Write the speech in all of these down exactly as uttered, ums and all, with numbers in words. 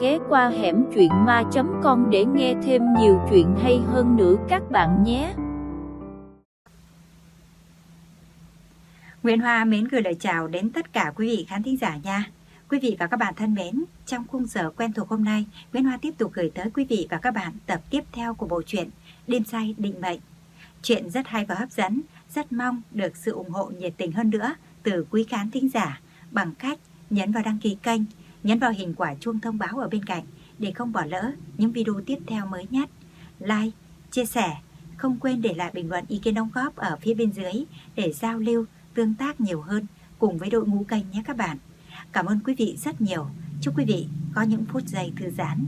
ghé qua hẻm truyện ma chấm com để nghe thêm nhiều chuyện hay hơn nữa các bạn nhé. Nguyễn Hoa mến gửi lời chào đến tất cả quý vị khán thính giả nha. Quý vị và các bạn thân mến, trong khung giờ quen thuộc hôm nay, Nguyễn Hoa tiếp tục gửi tới quý vị và các bạn tập tiếp theo của bộ truyện Đêm say định mệnh. Chuyện rất hay và hấp dẫn, rất mong được sự ủng hộ nhiệt tình hơn nữa từ quý khán thính giả bằng cách nhấn vào đăng ký kênh, nhấn vào hình quả chuông thông báo ở bên cạnh để không bỏ lỡ những video tiếp theo mới nhất. Like, chia sẻ, không quên để lại bình luận ý kiến đóng góp ở phía bên dưới để giao lưu, tương tác nhiều hơn cùng với đội ngũ kênh nhé các bạn. Cảm ơn quý vị rất nhiều. Chúc quý vị có những phút giây thư giãn.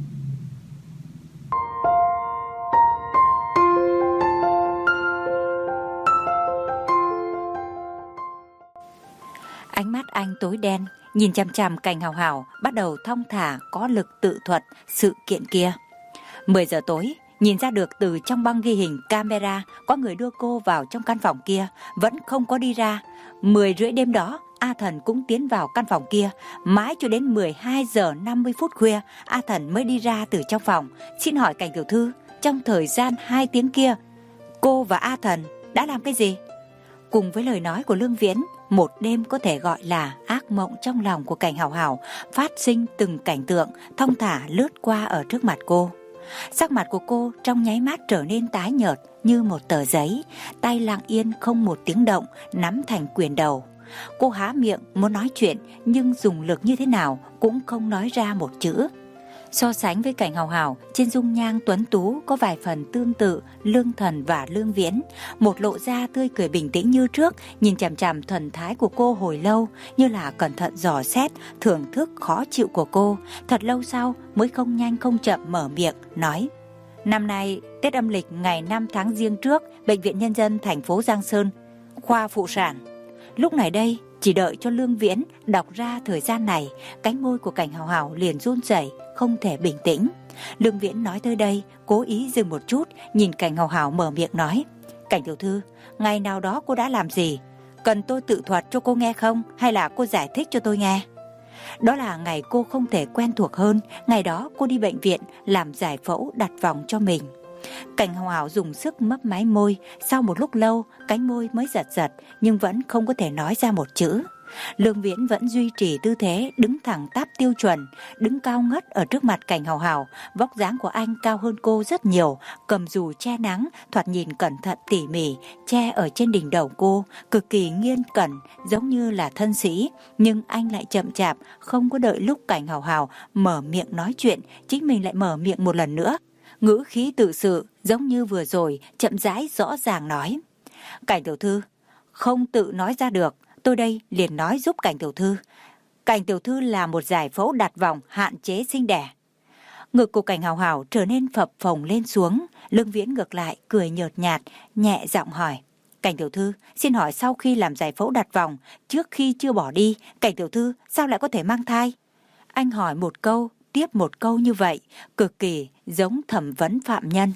Ánh mắt anh tối đen, nhìn chằm chằm Cảnh Hào Hào, bắt đầu thong thả có lực tự thuật sự kiện kia. mười giờ tối, nhìn ra được từ trong băng ghi hình camera có người đưa cô vào trong căn phòng kia, vẫn không có đi ra. Mười rưỡi đêm đó, A Thần cũng tiến vào căn phòng kia. Mãi cho đến mười hai giờ năm mươi phút khuya, A Thần mới đi ra từ trong phòng. Xin hỏi Cảnh tiểu thư, trong thời gian hai tiếng kia, cô và A Thần đã làm cái gì? Cùng với lời nói của Lương Viễn, một đêm có thể gọi là ác mộng trong lòng của Cảnh Hào Hào, phát sinh từng cảnh tượng thong thả lướt qua ở trước mặt cô. Sắc mặt của cô trong nháy mắt trở nên tái nhợt như một tờ giấy, tay lặng yên không một tiếng động nắm thành quyền đầu. Cô há miệng muốn nói chuyện nhưng dùng lực như thế nào cũng không nói ra một chữ. So sánh với Cảnh Hào Hào, trên dung nhan tuấn tú có vài phần tương tự Lương Thần và Lương Viễn. Một lộ ra tươi cười bình tĩnh như trước, nhìn chằm chằm thần thái của cô hồi lâu, như là cẩn thận dò xét, thưởng thức khó chịu của cô. Thật lâu sau mới không nhanh không chậm mở miệng, nói: Năm nay, Tết âm lịch ngày năm tháng Giêng trước, Bệnh viện Nhân dân thành phố Giang Sơn, khoa phụ sản. Lúc này đây, chỉ đợi cho Lương Viễn đọc ra thời gian này, cánh môi của Cảnh Hào Hào liền run rẩy, không thể bình tĩnh. Lương Viễn nói tới đây, cố ý dừng một chút, nhìn Cảnh Hào Hào mở miệng nói: Cảnh tiểu thư, ngày nào đó cô đã làm gì? Cần tôi tự thuật cho cô nghe không? Hay là cô giải thích cho tôi nghe? Đó là ngày cô không thể quen thuộc hơn. Ngày đó cô đi bệnh viện làm giải phẫu đặt vòng cho mình. Cảnh Hào Hào dùng sức mấp máy môi. Sau một lúc lâu, cánh môi mới giật giật, nhưng vẫn không có thể nói ra một chữ. Lương Viễn vẫn duy trì tư thế đứng thẳng tắp tiêu chuẩn, đứng cao ngất ở trước mặt Cảnh Hào Hào. Vóc dáng của anh cao hơn cô rất nhiều, cầm dù che nắng, thoạt nhìn cẩn thận tỉ mỉ, che ở trên đỉnh đầu cô, cực kỳ nghiêm cẩn, giống như là thân sĩ. Nhưng anh lại chậm chạp, không có đợi lúc Cảnh Hào Hào mở miệng nói chuyện, chính mình lại mở miệng một lần nữa. Ngữ khí tự sự, giống như vừa rồi, chậm rãi rõ ràng nói: Cảnh tiểu thư, không tự nói ra được, tôi đây liền nói giúp Cảnh tiểu thư. Cảnh tiểu thư là một giải phẫu đặt vòng hạn chế sinh đẻ. Ngực của Cảnh Hào Hào trở nên phập phồng lên xuống. Lương Viễn ngược lại cười nhợt nhạt, nhẹ giọng hỏi: Cảnh tiểu thư, xin hỏi sau khi làm giải phẫu đặt vòng, trước khi chưa bỏ đi, Cảnh tiểu thư sao lại có thể mang thai? Anh hỏi một câu tiếp một câu như vậy, cực kỳ giống thẩm vấn phạm nhân.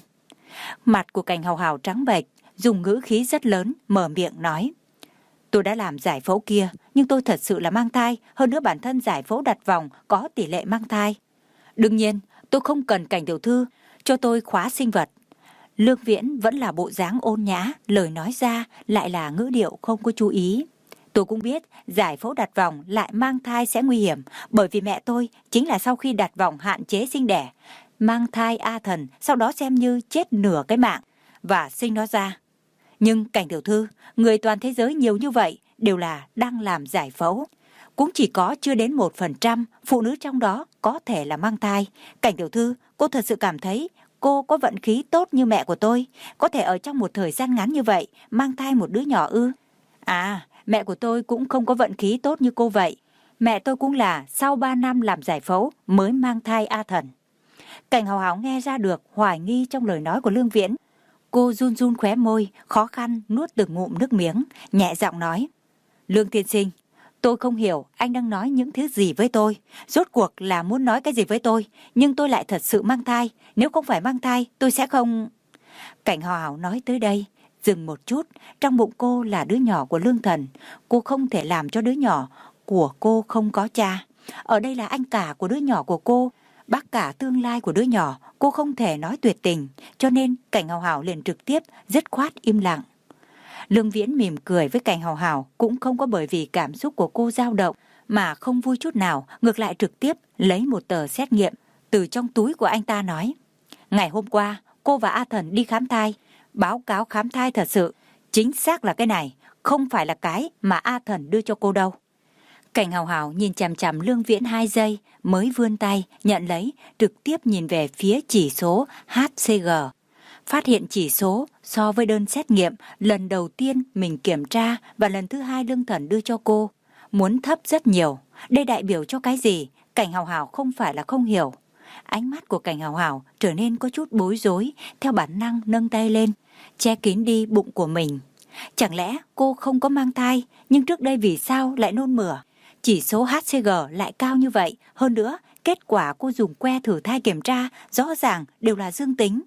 Mặt của Cảnh Hào Hào trắng bệch, dùng ngữ khí rất lớn mở miệng nói: Tôi đã làm giải phẫu kia, nhưng tôi thật sự là mang thai, hơn nữa bản thân giải phẫu đặt vòng có tỷ lệ mang thai. Đương nhiên, tôi không cần Cảnh tiểu thư cho tôi khóa sinh vật. Lương Viễn vẫn là bộ dáng ôn nhã, lời nói ra lại là ngữ điệu không có chú ý. Tôi cũng biết giải phẫu đặt vòng lại mang thai sẽ nguy hiểm, bởi vì mẹ tôi chính là sau khi đặt vòng hạn chế sinh đẻ, mang thai A Thần, sau đó xem như chết nửa cái mạng và sinh nó ra. Nhưng Cảnh tiểu thư, người toàn thế giới nhiều như vậy đều là đang làm giải phẫu, cũng chỉ có chưa đến một phần trăm phụ nữ trong đó có thể là mang thai. Cảnh tiểu thư, cô thật sự cảm thấy cô có vận khí tốt như mẹ của tôi, có thể ở trong một thời gian ngắn như vậy mang thai một đứa nhỏ ư? À, mẹ của tôi cũng không có vận khí tốt như cô vậy. Mẹ tôi cũng là sau ba năm làm giải phẫu mới mang thai A Thần. Cảnh Hào Hào nghe ra được hoài nghi trong lời nói của Lương Viễn. Cô run run khóe môi, khó khăn nuốt từng ngụm nước miếng, nhẹ giọng nói: Lương tiên sinh, tôi không hiểu anh đang nói những thứ gì với tôi. Rốt cuộc là muốn nói cái gì với tôi, nhưng tôi lại thật sự mang thai. Nếu không phải mang thai, tôi sẽ không... Cảnh Hào Hào nói tới đây, dừng một chút. Trong bụng cô là đứa nhỏ của Lương Thần. Cô không thể làm cho đứa nhỏ của cô không có cha. Ở đây là anh cả của đứa nhỏ của cô. Bác cả tương lai của đứa nhỏ, cô không thể nói tuyệt tình, cho nên Cảnh Hào Hào liền trực tiếp dứt khoát im lặng. Lương Viễn mỉm cười với Cảnh Hào Hào, cũng không có bởi vì cảm xúc của cô dao động mà không vui chút nào, ngược lại trực tiếp lấy một tờ xét nghiệm từ trong túi của anh ta nói: ngày hôm qua cô và A Thần đi khám thai, báo cáo khám thai thật sự, chính xác là cái này, không phải là cái mà A Thần đưa cho cô đâu. Cảnh Hào Hào nhìn chằm chằm Lương Viễn hai giây mới vươn tay nhận lấy, trực tiếp nhìn về phía chỉ số hát xê giê. Phát hiện chỉ số so với đơn xét nghiệm lần đầu tiên mình kiểm tra và lần thứ hai Lương Thần đưa cho cô muốn thấp rất nhiều. Đây đại biểu cho cái gì? Cảnh Hào Hào không phải là không hiểu. Ánh mắt của Cảnh Hào Hào trở nên có chút bối rối, theo bản năng nâng tay lên che kín đi bụng của mình. Chẳng lẽ cô không có mang thai, nhưng trước đây vì sao lại nôn mửa? Chỉ số hát xê giê lại cao như vậy, hơn nữa kết quả cô dùng que thử thai kiểm tra rõ ràng đều là dương tính.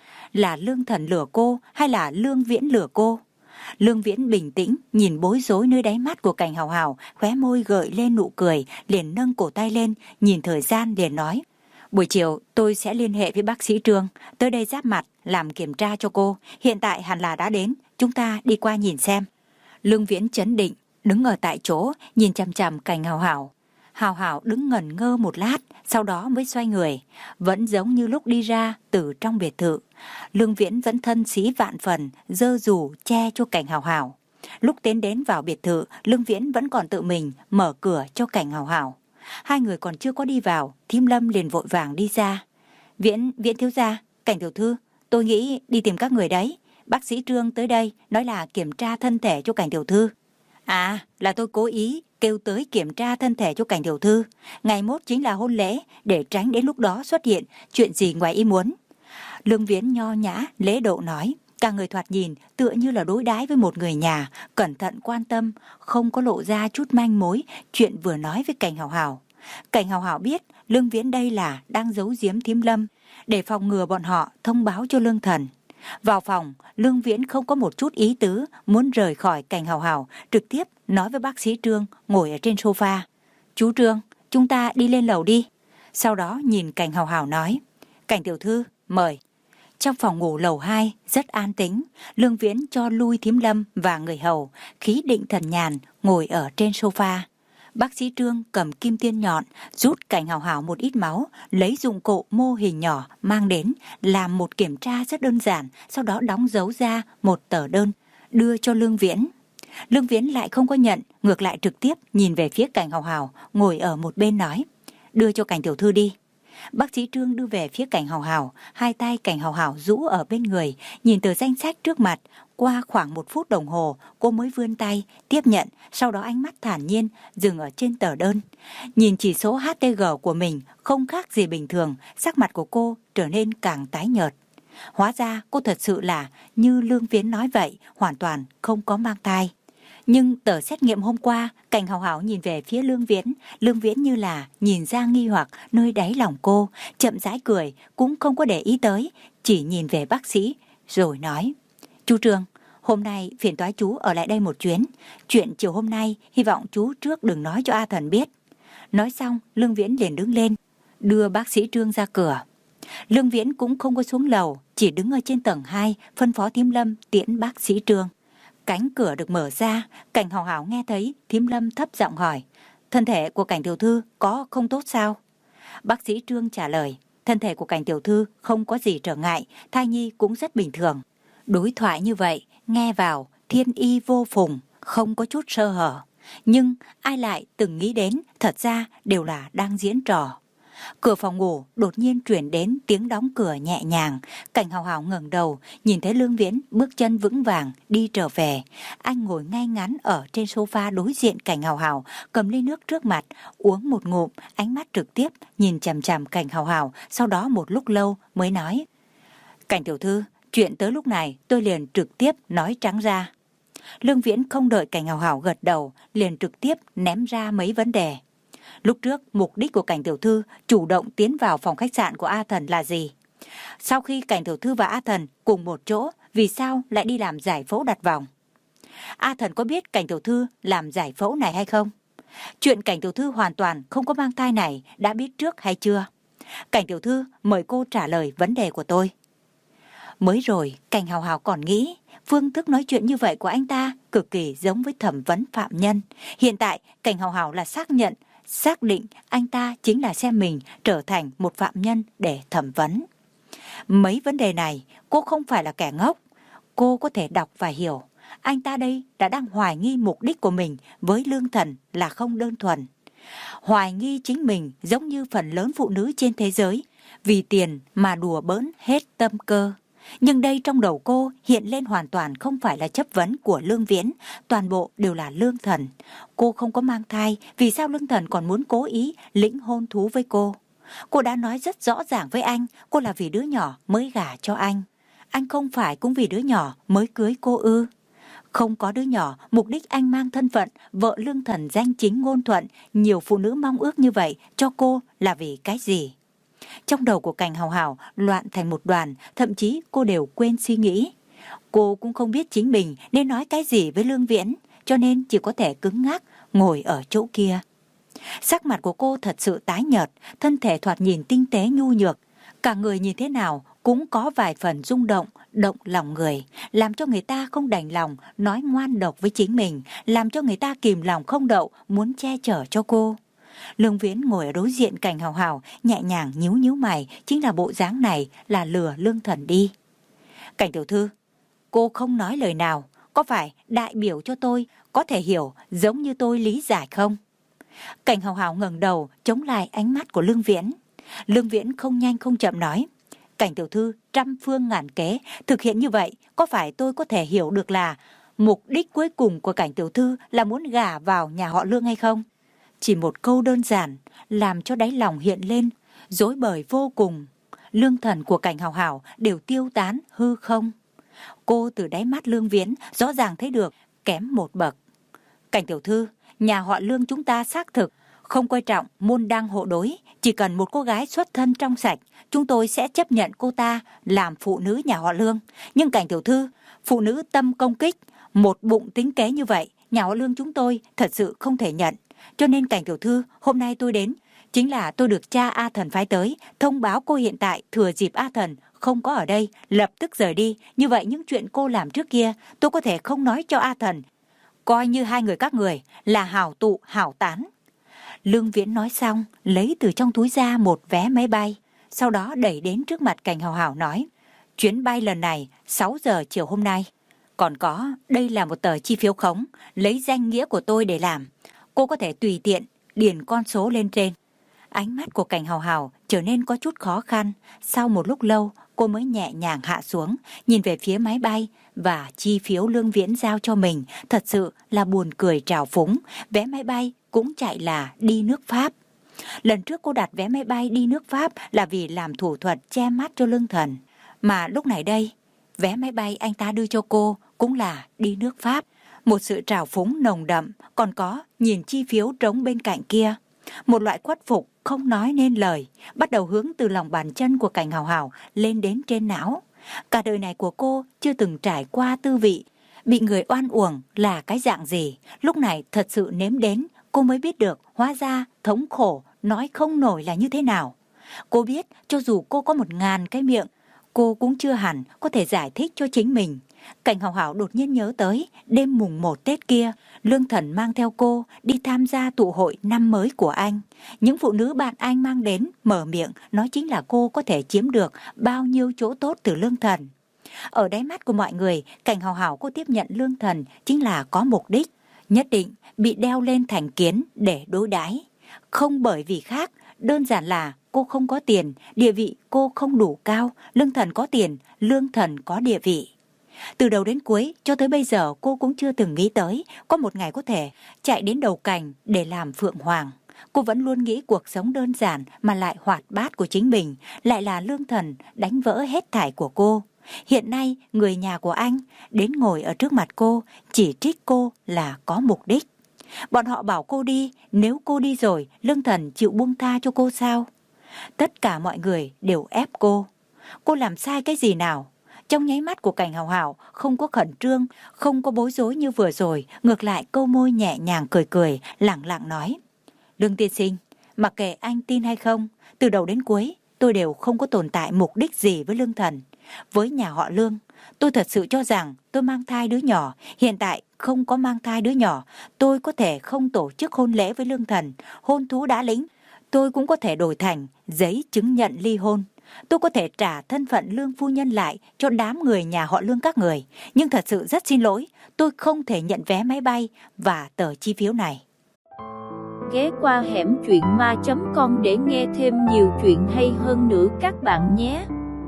Là Lương Thần lừa cô hay là Lương Viễn lừa cô? Lương Viễn bình tĩnh nhìn bối rối nơi đáy mắt của Cảnh Hào Hào, khóe môi gợi lên nụ cười, liền nâng cổ tay lên, nhìn thời gian liền nói: buổi chiều tôi sẽ liên hệ với bác sĩ Trương tới đây giáp mặt làm kiểm tra cho cô, hiện tại hẳn là đã đến, chúng ta đi qua nhìn xem. Lương Viễn chấn định đứng ở tại chỗ nhìn chằm chằm Cảnh Hào Hào. Hào Hào đứng ngẩn ngơ một lát, sau đó mới xoay người, vẫn giống như lúc đi ra từ trong biệt thự. Lương Viễn vẫn thân sĩ vạn phần, giơ dù che cho Cảnh Hào Hào. Lúc tiến đến vào biệt thự, Lương Viễn vẫn còn tự mình mở cửa cho Cảnh Hào Hào. Hai người còn chưa có đi vào, Thím Lâm liền vội vàng đi ra. Viễn, Viễn thiếu gia, Cảnh tiểu thư, tôi nghĩ đi tìm các người đấy. Bác sĩ Trương tới đây nói là kiểm tra thân thể cho Cảnh tiểu thư. À, là tôi cố ý kêu tới kiểm tra thân thể cho Cảnh tiểu thư. Ngày mốt chính là hôn lễ, để tránh đến lúc đó xuất hiện chuyện gì ngoài ý muốn. Lương Viễn nho nhã, lễ độ nói. Cả người thoạt nhìn tựa như là đối đãi với một người nhà, cẩn thận quan tâm, không có lộ ra chút manh mối chuyện vừa nói với Cảnh Hào Hào. Cảnh Hào Hào biết Lương Viễn đây là đang giấu giếm Thím Lâm, để phòng ngừa bọn họ thông báo cho Lương Thần. Vào phòng, Lương Viễn không có một chút ý tứ muốn rời khỏi Cảnh Hào Hào, trực tiếp nói với bác sĩ Trương ngồi ở trên sofa. Chú Trương, chúng ta đi lên lầu đi. Sau đó nhìn Cảnh Hào Hào nói: Cảnh tiểu thư, mời. Trong phòng ngủ lầu hai rất an tĩnh, Lương Viễn cho lui Thím Lâm và người hầu, khí định thần nhàn ngồi ở trên sofa. Bác sĩ Trương cầm kim tiêm nhọn, rút Cảnh Hào Hào một ít máu, lấy dụng cụ mô hình nhỏ mang đến, làm một kiểm tra rất đơn giản, sau đó đóng dấu ra một tờ đơn, đưa cho Lương Viễn. Lương Viễn lại không có nhận, ngược lại trực tiếp nhìn về phía Cảnh Hào Hào, ngồi ở một bên nói: đưa cho Cảnh tiểu thư đi. Bác sĩ Trương đưa về phía Cảnh Hào Hào, hai tay Cảnh Hào Hào rũ ở bên người, nhìn tờ danh sách trước mặt. Qua khoảng một phút đồng hồ, cô mới vươn tay tiếp nhận, sau đó ánh mắt thản nhiên dừng ở trên tờ đơn. Nhìn chỉ số hát tê giê của mình không khác gì bình thường, sắc mặt của cô trở nên càng tái nhợt. Hóa ra cô thật sự là như Lương Viễn nói vậy, hoàn toàn không có mang thai. Nhưng tờ xét nghiệm hôm qua, Cảnh Hào Hào nhìn về phía Lương Viễn, Lương Viễn như là nhìn ra nghi hoặc nơi đáy lòng cô, chậm rãi cười, cũng không có để ý tới, chỉ nhìn về bác sĩ, rồi nói: chú Trương, hôm nay phiền toái chú ở lại đây một chuyến, chuyện chiều hôm nay hy vọng chú trước đừng nói cho A Thần biết. Nói xong, Lương Viễn liền đứng lên, đưa bác sĩ Trương ra cửa. Lương Viễn cũng không có xuống lầu, chỉ đứng ở trên tầng hai, phân phó Thím Lâm tiễn bác sĩ Trương. Cánh cửa được mở ra, Cảnh Hào Hào nghe thấy Thím Lâm thấp giọng hỏi: thân thể của Cảnh tiểu thư có không tốt sao? Bác sĩ Trương trả lời: thân thể của Cảnh tiểu thư không có gì trở ngại, thai nhi cũng rất bình thường. Đối thoại như vậy, nghe vào thiên y vô phùng, không có chút sơ hở. Nhưng ai lại từng nghĩ đến thật ra đều là đang diễn trò. Cửa phòng ngủ đột nhiên chuyển đến tiếng đóng cửa nhẹ nhàng. Cảnh Hào Hào ngẩng đầu, nhìn thấy Lương Viễn bước chân vững vàng đi trở về. Anh ngồi ngay ngắn ở trên sofa đối diện Cảnh Hào Hào, cầm ly nước trước mặt, uống một ngụm, ánh mắt trực tiếp nhìn chằm chằm Cảnh Hào Hào, sau đó một lúc lâu mới nói: Cảnh tiểu thư, chuyện tới lúc này tôi liền trực tiếp nói trắng ra. Lương Viễn không đợi Cảnh Hào Hào gật đầu, liền trực tiếp ném ra mấy vấn đề. Lúc trước, mục đích của Cảnh tiểu thư chủ động tiến vào phòng khách sạn của A Thần là gì? Sau khi Cảnh tiểu thư và A Thần cùng một chỗ, vì sao lại đi làm giải phẫu đặt vòng? A Thần có biết Cảnh tiểu thư làm giải phẫu này hay không? Chuyện Cảnh tiểu thư hoàn toàn không có mang thai này đã biết trước hay chưa? Cảnh tiểu thư, mời cô trả lời vấn đề của tôi. Mới rồi, Cảnh Hào Hào còn nghĩ phương thức nói chuyện như vậy của anh ta cực kỳ giống với thẩm vấn phạm nhân. Hiện tại, Cảnh Hào Hào là xác nhận, xác định anh ta chính là xem mình trở thành một phạm nhân để thẩm vấn. Mấy vấn đề này, cô không phải là kẻ ngốc. Cô có thể đọc và hiểu. Anh ta đây đã đang hoài nghi mục đích của mình với Lương Thần là không đơn thuần. Hoài nghi chính mình giống như phần lớn phụ nữ trên thế giới, vì tiền mà đùa bỡn hết tâm cơ. Nhưng đây trong đầu cô hiện lên hoàn toàn không phải là chất vấn của Lương Viễn, toàn bộ đều là Lương Thần. Cô không có mang thai, vì sao Lương Thần còn muốn cố ý lĩnh hôn thú với cô? Cô đã nói rất rõ ràng với anh, cô là vì đứa nhỏ mới gả cho anh. Anh không phải cũng vì đứa nhỏ mới cưới cô ư? Không có đứa nhỏ, mục đích anh mang thân phận vợ Lương Thần danh chính ngôn thuận, nhiều phụ nữ mong ước như vậy cho cô là vì cái gì? Trong đầu của Cảnh Hào Hào loạn thành một đoàn, thậm chí cô đều quên suy nghĩ. Cô cũng không biết chính mình nên nói cái gì với Lương Viễn, cho nên chỉ có thể cứng ngắc ngồi ở chỗ kia. Sắc mặt của cô thật sự tái nhợt, thân thể thoạt nhìn tinh tế nhu nhược. Cả người nhìn thế nào cũng có vài phần rung động, động lòng người, làm cho người ta không đành lòng nói ngoan độc với chính mình, làm cho người ta kìm lòng không đậu muốn che chở cho cô. Lương Viễn ngồi ở đối diện Cảnh Hào Hào, nhẹ nhàng nhíu nhíu mày, chính là bộ dáng này là lừa Lương Thần đi. Cảnh tiểu thư, cô không nói lời nào, có phải đại biểu cho tôi có thể hiểu giống như tôi lý giải không? Cảnh Hào Hào ngẩng đầu chống lại ánh mắt của Lương Viễn. Lương Viễn không nhanh không chậm nói, Cảnh tiểu thư trăm phương ngàn kế thực hiện như vậy, có phải tôi có thể hiểu được là mục đích cuối cùng của Cảnh tiểu thư là muốn gả vào nhà họ Lương hay không? Chỉ một câu đơn giản làm cho đáy lòng hiện lên rối bời vô cùng. Lương thần của Cảnh Hào Hào đều tiêu tán hư không. Cô từ đáy mắt Lương Viễn rõ ràng thấy được kém một bậc. Cảnh tiểu thư, nhà họ Lương chúng ta xác thực không coi trọng môn đăng hộ đối, chỉ cần một cô gái xuất thân trong sạch, chúng tôi sẽ chấp nhận cô ta làm phụ nữ nhà họ Lương. Nhưng Cảnh tiểu thư, phụ nữ tâm công kích, một bụng tính kế như vậy, nhà họ Lương chúng tôi thật sự không thể nhận. Cho nên Cảnh tiểu thư, hôm nay tôi đến, chính là tôi được cha A Thần phái tới, thông báo cô hiện tại thừa dịp A Thần không có ở đây, lập tức rời đi. Như vậy những chuyện cô làm trước kia, tôi có thể không nói cho A Thần. Coi như hai người các người là hảo tụ hảo tán. Lương Viễn nói xong, lấy từ trong túi ra một vé máy bay, sau đó đẩy đến trước mặt Cảnh Hào Hào nói, chuyến bay lần này sáu giờ chiều hôm nay. Còn có, đây là một tờ chi phiếu khống, lấy danh nghĩa của tôi để làm. Cô có thể tùy tiện điền con số lên trên. Ánh mắt của Cảnh Hào Hào trở nên có chút khó khăn. Sau một lúc lâu, cô mới nhẹ nhàng hạ xuống, nhìn về phía máy bay và chi phiếu Lương Viễn giao cho mình. Thật sự là buồn cười trào phúng. Vé máy bay cũng chạy là đi nước Pháp. Lần trước cô đặt vé máy bay đi nước Pháp là vì làm thủ thuật che mắt cho Lương Thần. Mà lúc này đây, vé máy bay anh ta đưa cho cô cũng là đi nước Pháp. Một sự trào phúng nồng đậm, còn có nhìn chi phiếu trống bên cạnh kia. Một loại khuất phục không nói nên lời, bắt đầu hướng từ lòng bàn chân của Cảnh Hào Hào lên đến trên não. Cả đời này của cô chưa từng trải qua tư vị bị người oan uổng là cái dạng gì. Lúc này thật sự nếm đến, cô mới biết được hóa ra thống khổ nói không nổi là như thế nào. Cô biết cho dù cô có một ngàn cái miệng, cô cũng chưa hẳn có thể giải thích cho chính mình. Cảnh Hào Hào đột nhiên nhớ tới đêm mùng một Tết kia, Lương Thần mang theo cô đi tham gia tụ hội năm mới của anh. Những phụ nữ bạn anh mang đến mở miệng nói chính là cô có thể chiếm được bao nhiêu chỗ tốt từ Lương Thần. Ở đáy mắt của mọi người, Cảnh Hào Hào cô tiếp nhận Lương Thần chính là có mục đích, nhất định bị đeo lên thành kiến để đối đãi. Không bởi vì khác, đơn giản là cô không có tiền, địa vị cô không đủ cao, Lương Thần có tiền, Lương Thần có địa vị. Từ đầu đến cuối, cho tới bây giờ cô cũng chưa từng nghĩ tới có một ngày có thể chạy đến đầu cành để làm phượng hoàng. Cô vẫn luôn nghĩ cuộc sống đơn giản mà lại hoạt bát của chính mình, lại là Lương Thần đánh vỡ hết thảy của cô. Hiện nay, người nhà của anh đến ngồi ở trước mặt cô, chỉ trích cô là có mục đích. Bọn họ bảo cô đi, nếu cô đi rồi, Lương Thần chịu buông tha cho cô sao? Tất cả mọi người đều ép cô. Cô làm sai cái gì nào? Trong nháy mắt của Cảnh Hào Hào không có khẩn trương, không có bối rối như vừa rồi, ngược lại câu môi nhẹ nhàng cười cười, lẳng lặng nói. Lương tiên sinh, mặc kệ anh tin hay không, từ đầu đến cuối, tôi đều không có tồn tại mục đích gì với Lương Thần. Với nhà họ Lương, tôi thật sự cho rằng tôi mang thai đứa nhỏ. Hiện tại không có mang thai đứa nhỏ, tôi có thể không tổ chức hôn lễ với Lương Thần. Hôn thú đã lĩnh, tôi cũng có thể đổi thành giấy chứng nhận ly hôn. Tôi có thể trả thân phận Lương phu nhân lại cho đám người nhà họ Lương các người. Nhưng thật sự rất xin lỗi, tôi không thể nhận vé máy bay và tờ chi phiếu này. Ghé qua hẻm truyện ma chấm com để nghe thêm nhiều chuyện hay hơn nữa các bạn nhé.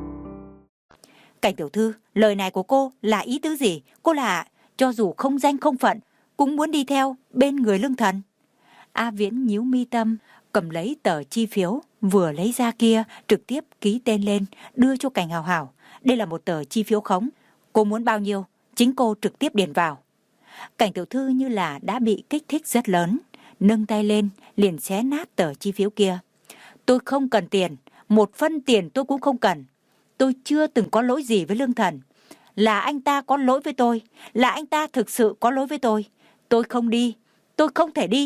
Cảnh tiểu thư, lời này của cô là ý tứ gì? Cô là cho dù không danh không phận cũng muốn đi theo bên người Lương Thần. A Viễn nhíu mi tâm, cầm lấy tờ chi phiếu vừa lấy ra kia, trực tiếp ký tên lên, đưa cho Cảnh Hào Hào. Đây là một tờ chi phiếu khống, cô muốn bao nhiêu chính cô trực tiếp điền vào. Cảnh tiểu thư như là đã bị kích thích rất lớn, nâng tay lên liền xé nát tờ chi phiếu kia. Tôi không cần tiền, một phân tiền tôi cũng không cần. Tôi chưa từng có lỗi gì với Lương Thần. Là anh ta có lỗi với tôi, là anh ta thực sự có lỗi với tôi. Tôi không đi, tôi không thể đi.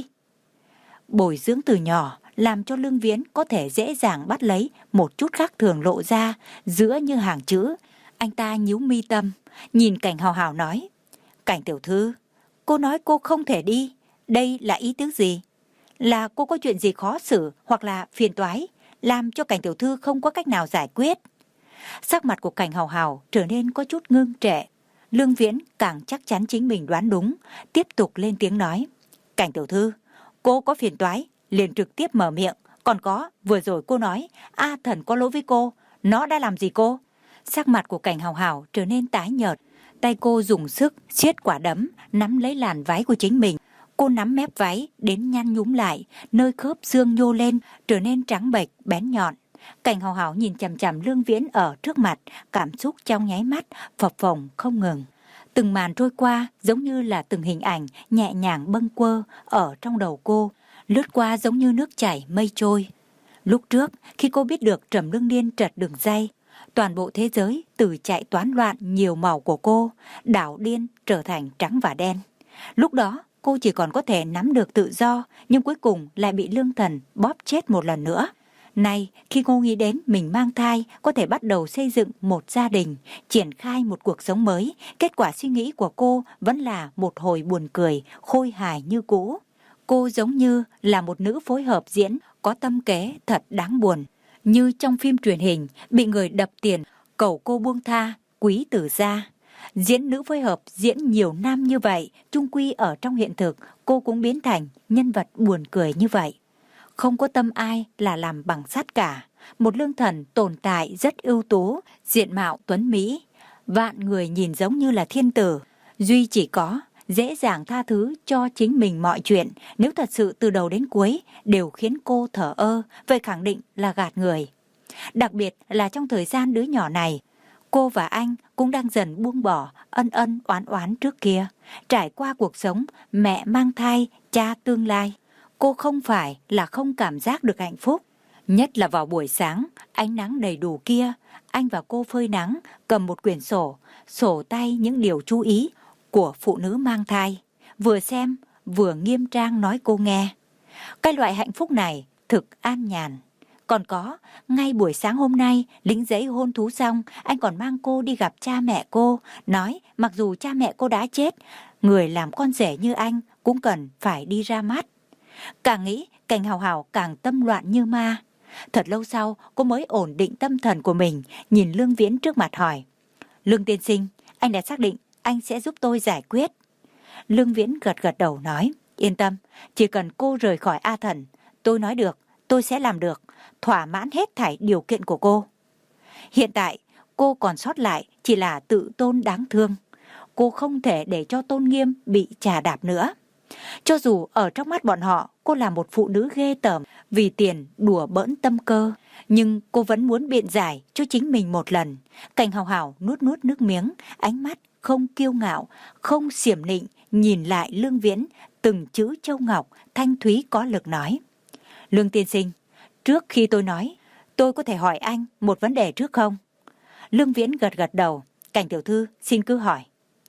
Bồi dưỡng từ nhỏ làm cho Lương Viễn có thể dễ dàng bắt lấy một chút khác thường lộ ra giữa như hàng chữ. Anh ta nhíu mi tâm, nhìn Cảnh Hào Hào nói: Cảnh tiểu thư, cô nói cô không thể đi, đây là ý tứ gì? Là cô có chuyện gì khó xử hoặc là phiền toái, làm cho Cảnh tiểu thư không có cách nào giải quyết? Sắc mặt của Cảnh Hào Hào trở nên có chút ngưng trệ. Lương Viễn càng chắc chắn chính mình đoán đúng, tiếp tục lên tiếng nói: Cảnh tiểu thư, cô có phiền toái liền trực tiếp mở miệng. Còn có, vừa rồi cô nói A Thần có lỗi với cô, nó đã làm gì cô? Sắc mặt của Cảnh Hào Hào trở nên tái nhợt, tay cô dùng sức siết quả đấm nắm lấy làn váy của chính mình. Cô nắm mép váy đến nhăn nhúm lại, nơi khớp xương nhô lên trở nên trắng bệch bén nhọn. Cảnh Hào Hào nhìn chằm chằm Lương Viễn ở trước mặt, cảm xúc trong nháy mắt phập phồng không ngừng. Từng màn trôi qua giống như là từng hình ảnh nhẹ nhàng bâng quơ ở trong đầu cô, lướt qua giống như nước chảy mây trôi. Lúc trước, khi cô biết được Trầm Lương Niên trật đường dây, toàn bộ thế giới từ chạy toán loạn nhiều màu của cô, đảo điên trở thành trắng và đen. Lúc đó, cô chỉ còn có thể nắm được tự do, nhưng cuối cùng lại bị Lương Thần bóp chết một lần nữa. Nay, khi cô nghĩ đến mình mang thai, có thể bắt đầu xây dựng một gia đình, triển khai một cuộc sống mới, kết quả suy nghĩ của cô vẫn là một hồi buồn cười, khôi hài như cũ. Cô giống như là một nữ phối hợp diễn, có tâm kế thật đáng buồn. Như trong phim truyền hình, bị người đập tiền, cầu cô buông tha, quý tử gia. Diễn nữ phối hợp diễn nhiều năm như vậy, chung quy ở trong hiện thực, cô cũng biến thành nhân vật buồn cười như vậy. Không có tâm ai là làm bằng sắt cả. Một Lương Thần tồn tại rất ưu tú, diện mạo tuấn mỹ. Vạn người nhìn giống như là thiên tử. Duy chỉ có dễ dàng tha thứ cho chính mình mọi chuyện. Nếu thật sự từ đầu đến cuối đều khiến cô thở ơ, vậy khẳng định là gạt người. Đặc biệt là trong thời gian đứa nhỏ này, cô và anh cũng đang dần buông bỏ ân ân oán oán trước kia. Trải qua cuộc sống mẹ mang thai, cha tương lai. Cô không phải là không cảm giác được hạnh phúc. Nhất là vào buổi sáng, ánh nắng đầy đủ kia, anh và cô phơi nắng, cầm một quyển sổ, sổ tay những điều chú ý của phụ nữ mang thai. Vừa xem, vừa nghiêm trang nói cô nghe. Cái loại hạnh phúc này thực an nhàn. Còn có, ngay buổi sáng hôm nay, lính giấy hôn thú xong, anh còn mang cô đi gặp cha mẹ cô, nói mặc dù cha mẹ cô đã chết, người làm con rể như anh cũng cần phải đi ra mắt. Càng nghĩ, Cảnh Hào Hào càng tâm loạn như ma. Thật lâu sau, cô mới ổn định tâm thần của mình, nhìn Lương Viễn trước mặt hỏi: Lương tiên sinh, anh đã xác định anh sẽ giúp tôi giải quyết. Lương Viễn gật gật đầu nói: Yên tâm, chỉ cần cô rời khỏi A Thần, tôi nói được, tôi sẽ làm được, thỏa mãn hết thảy điều kiện của cô. Hiện tại, cô còn sót lại chỉ là tự tôn đáng thương. Cô không thể để cho tôn nghiêm bị chà đạp nữa. Cho dù ở trong mắt bọn họ, cô là một phụ nữ ghê tởm, vì tiền đùa bỡn tâm cơ, nhưng cô vẫn muốn biện giải cho chính mình một lần. Cảnh Hào Hào nuốt nuốt nước miếng, ánh mắt không kiêu ngạo, không xiểm nịnh, nhìn lại Lương Viễn, từng chữ châu ngọc, thanh thúy có lực nói: Lương tiên sinh, trước khi tôi nói, tôi có thể hỏi anh một vấn đề trước không? Lương Viễn gật gật đầu. Cảnh tiểu thư, xin cứ hỏi.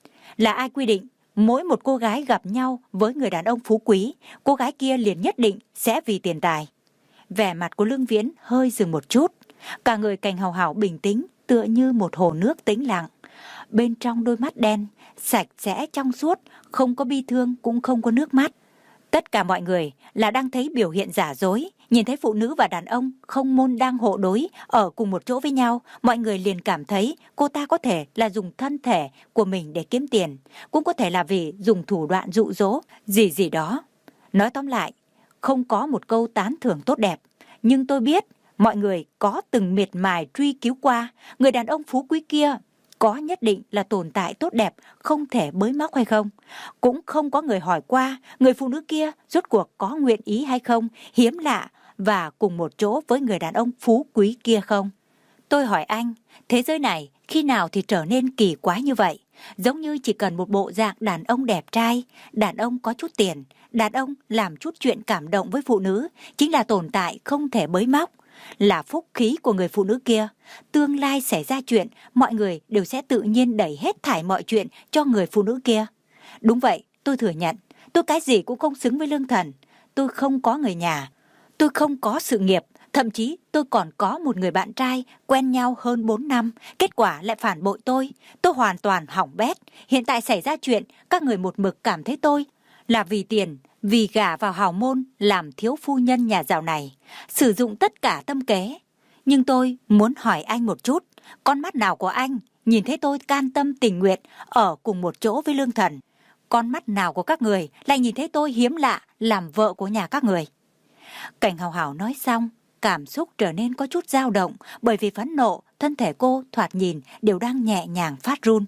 Là ai quy định mỗi một cô gái gặp nhau với người đàn ông phú quý, cô gái kia liền nhất định sẽ vì tiền tài? Vẻ mặt của Lương Viễn hơi dừng một chút. Cả người Cảnh Hào Hào bình tĩnh, tựa như một hồ nước tĩnh lặng. Bên trong đôi mắt đen, sạch sẽ trong suốt, không có bi thương cũng không có nước mắt. Tất cả mọi người là đang thấy biểu hiện giả dối, nhìn thấy phụ nữ và đàn ông không môn đang hộ đối ở cùng một chỗ với nhau, mọi người liền cảm thấy cô ta có thể là dùng thân thể của mình để kiếm tiền, cũng có thể là vì dùng thủ đoạn dụ dỗ, gì gì đó. Nói tóm lại, không có một câu tán thưởng tốt đẹp, nhưng tôi biết mọi người có từng miệt mài truy cứu qua, người đàn ông phú quý kia có nhất định là tồn tại tốt đẹp, không thể bới móc hay không? Cũng không có người hỏi qua người phụ nữ kia rốt cuộc có nguyện ý hay không, hiếm lạ và cùng một chỗ với người đàn ông phú quý kia không? Tôi hỏi anh, thế giới này khi nào thì trở nên kỳ quái như vậy? Giống như chỉ cần một bộ dạng đàn ông đẹp trai, đàn ông có chút tiền, đàn ông làm chút chuyện cảm động với phụ nữ, chính là tồn tại không thể bới móc, là phúc khí của người phụ nữ kia. Tương lai xảy ra chuyện, mọi người đều sẽ tự nhiên đẩy hết thải mọi chuyện cho người phụ nữ kia. Đúng vậy, tôi thừa nhận, tôi cái gì cũng không xứng với Lương Thần. Tôi không có người nhà, tôi không có sự nghiệp, thậm chí tôi còn có một người bạn trai quen nhau hơn bốn năm, kết quả lại phản bội tôi. Tôi hoàn toàn hỏng bét. Hiện tại xảy ra chuyện, các người một mực cảm thấy tôi là vì tiền, vì gả vào hào môn làm thiếu phu nhân nhà giàu này, sử dụng tất cả tâm kế. Nhưng tôi muốn hỏi anh một chút, con mắt nào của anh nhìn thấy tôi can tâm tình nguyện ở cùng một chỗ với Lương Thần? Con mắt nào của các người lại nhìn thấy tôi hiếm lạ làm vợ của nhà các người? Cảnh Hào Hào nói xong, cảm xúc trở nên có chút dao động, bởi vì phẫn nộ, thân thể cô thoạt nhìn đều đang nhẹ nhàng phát run.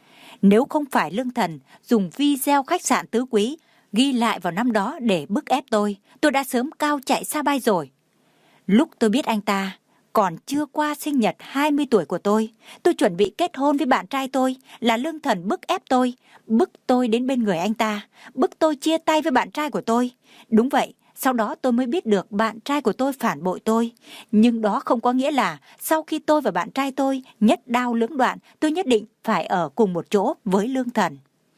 Nếu không phải Lương Thần dùng video khách sạn Tứ Quý ghi lại vào năm đó để bức ép tôi, tôi đã sớm cao chạy xa bay rồi. Lúc tôi biết anh ta còn chưa qua sinh nhật hai mươi tuổi của tôi, tôi chuẩn bị kết hôn với bạn trai tôi, là Lương Thần bức ép tôi, bức tôi đến bên người anh ta, bức tôi chia tay với bạn trai của tôi. Đúng vậy, sau đó tôi mới biết được bạn trai của tôi phản bội tôi. Nhưng đó không có nghĩa là sau khi tôi và bạn trai tôi nhất đao lưỡng đoạn, tôi nhất định phải ở cùng một chỗ với Lương Thần.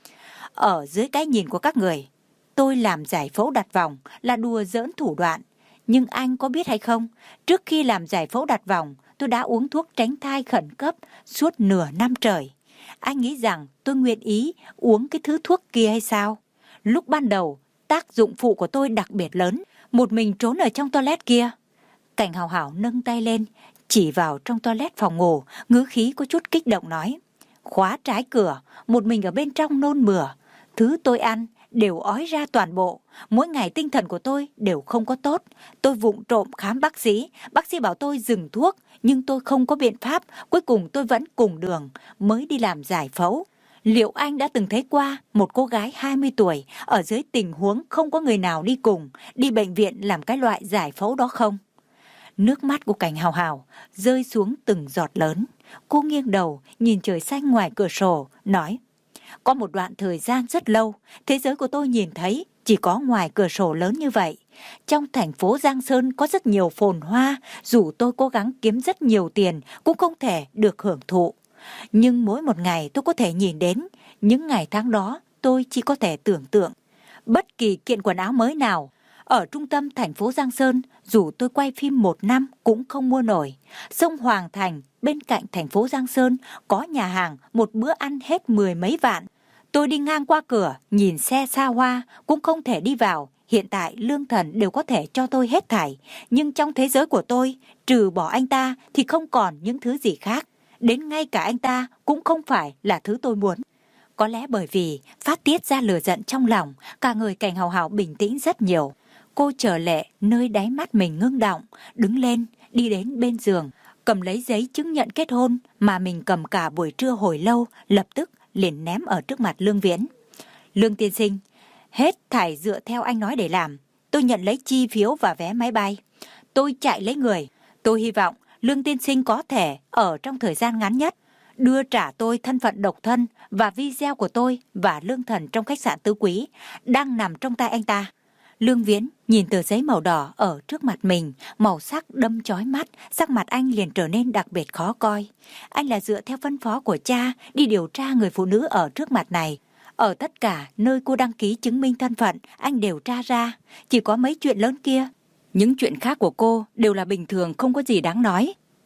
Ở dưới cái nhìn của các người, tôi làm giải phẫu đặt vòng là đùa giỡn thủ đoạn. Nhưng anh có biết hay không, trước khi làm giải phẫu đặt vòng, tôi đã uống thuốc tránh thai khẩn cấp suốt nửa năm trời. Anh nghĩ rằng tôi nguyện ý uống cái thứ thuốc kia hay sao? Lúc ban đầu, tác dụng phụ của tôi đặc biệt lớn, một mình trốn ở trong toilet kia. Cảnh Hào Hào nâng tay lên, chỉ vào trong toilet phòng ngủ, ngữ khí có chút kích động nói. Khóa trái cửa, một mình ở bên trong nôn mửa. Thứ tôi ăn đều ói ra toàn bộ. Mỗi ngày tinh thần của tôi đều không có tốt. Tôi vụng trộm khám bác sĩ. Bác sĩ bảo tôi dừng thuốc, nhưng tôi không có biện pháp. Cuối cùng tôi vẫn cùng đường, mới đi làm giải phẫu. Liệu anh đã từng thấy qua một cô gái hai mươi tuổi ở dưới tình huống không có người nào đi cùng, đi bệnh viện làm cái loại giải phẫu đó không? Nước mắt của Cảnh Hào Hào rơi xuống từng giọt lớn. Cô nghiêng đầu nhìn trời xanh ngoài cửa sổ, nói. Có một đoạn thời gian rất lâu, thế giới của tôi nhìn thấy chỉ có ngoài cửa sổ lớn như vậy. Trong thành phố Giang Sơn có rất nhiều phồn hoa, dù tôi cố gắng kiếm rất nhiều tiền cũng không thể được hưởng thụ. Nhưng mỗi một ngày tôi có thể nhìn đến, những ngày tháng đó tôi chỉ có thể tưởng tượng. Bất kỳ kiện quần áo mới nào ở trung tâm thành phố Giang Sơn, dù tôi quay phim một năm cũng không mua nổi. Sông Hoàng Thành bên cạnh thành phố Giang Sơn có nhà hàng một bữa ăn hết mười mấy vạn. Tôi đi ngang qua cửa nhìn xe xa hoa cũng không thể đi vào. Hiện tại Lương Thần đều có thể cho tôi hết thảy, nhưng trong thế giới của tôi, trừ bỏ anh ta thì không còn những thứ gì khác. Đến ngay cả anh ta cũng không phải là thứ tôi muốn. Có lẽ bởi vì phát tiết ra lửa giận trong lòng, cả người Cảnh Hào Hào bình tĩnh rất nhiều. Cô trở lệ nơi đáy mắt mình ngưng đọng, đứng lên, đi đến bên giường, cầm lấy giấy chứng nhận kết hôn mà mình cầm cả buổi trưa hồi lâu, lập tức liền ném ở trước mặt Lương Viễn. Lương tiên sinh, hết thảy dựa theo anh nói để làm. Tôi nhận lấy chi phiếu và vé máy bay. Tôi chạy lấy người. Tôi hy vọng Lương tiên sinh có thể ở trong thời gian ngắn nhất đưa trả tôi thân phận độc thân và video của tôi và Lương Thần trong khách sạn Tứ Quý đang nằm trong tay anh ta. Lương Viễn nhìn tờ giấy màu đỏ ở trước mặt mình, màu sắc đâm chói mắt, sắc mặt anh liền trở nên đặc biệt khó coi. Anh là dựa theo phân phó của cha đi điều tra người phụ nữ ở trước mặt này. Ở tất cả nơi cô đăng ký chứng minh thân phận, anh đều tra ra. Chỉ có mấy chuyện lớn kia. Những chuyện khác của cô đều là bình thường, không có gì đáng nói.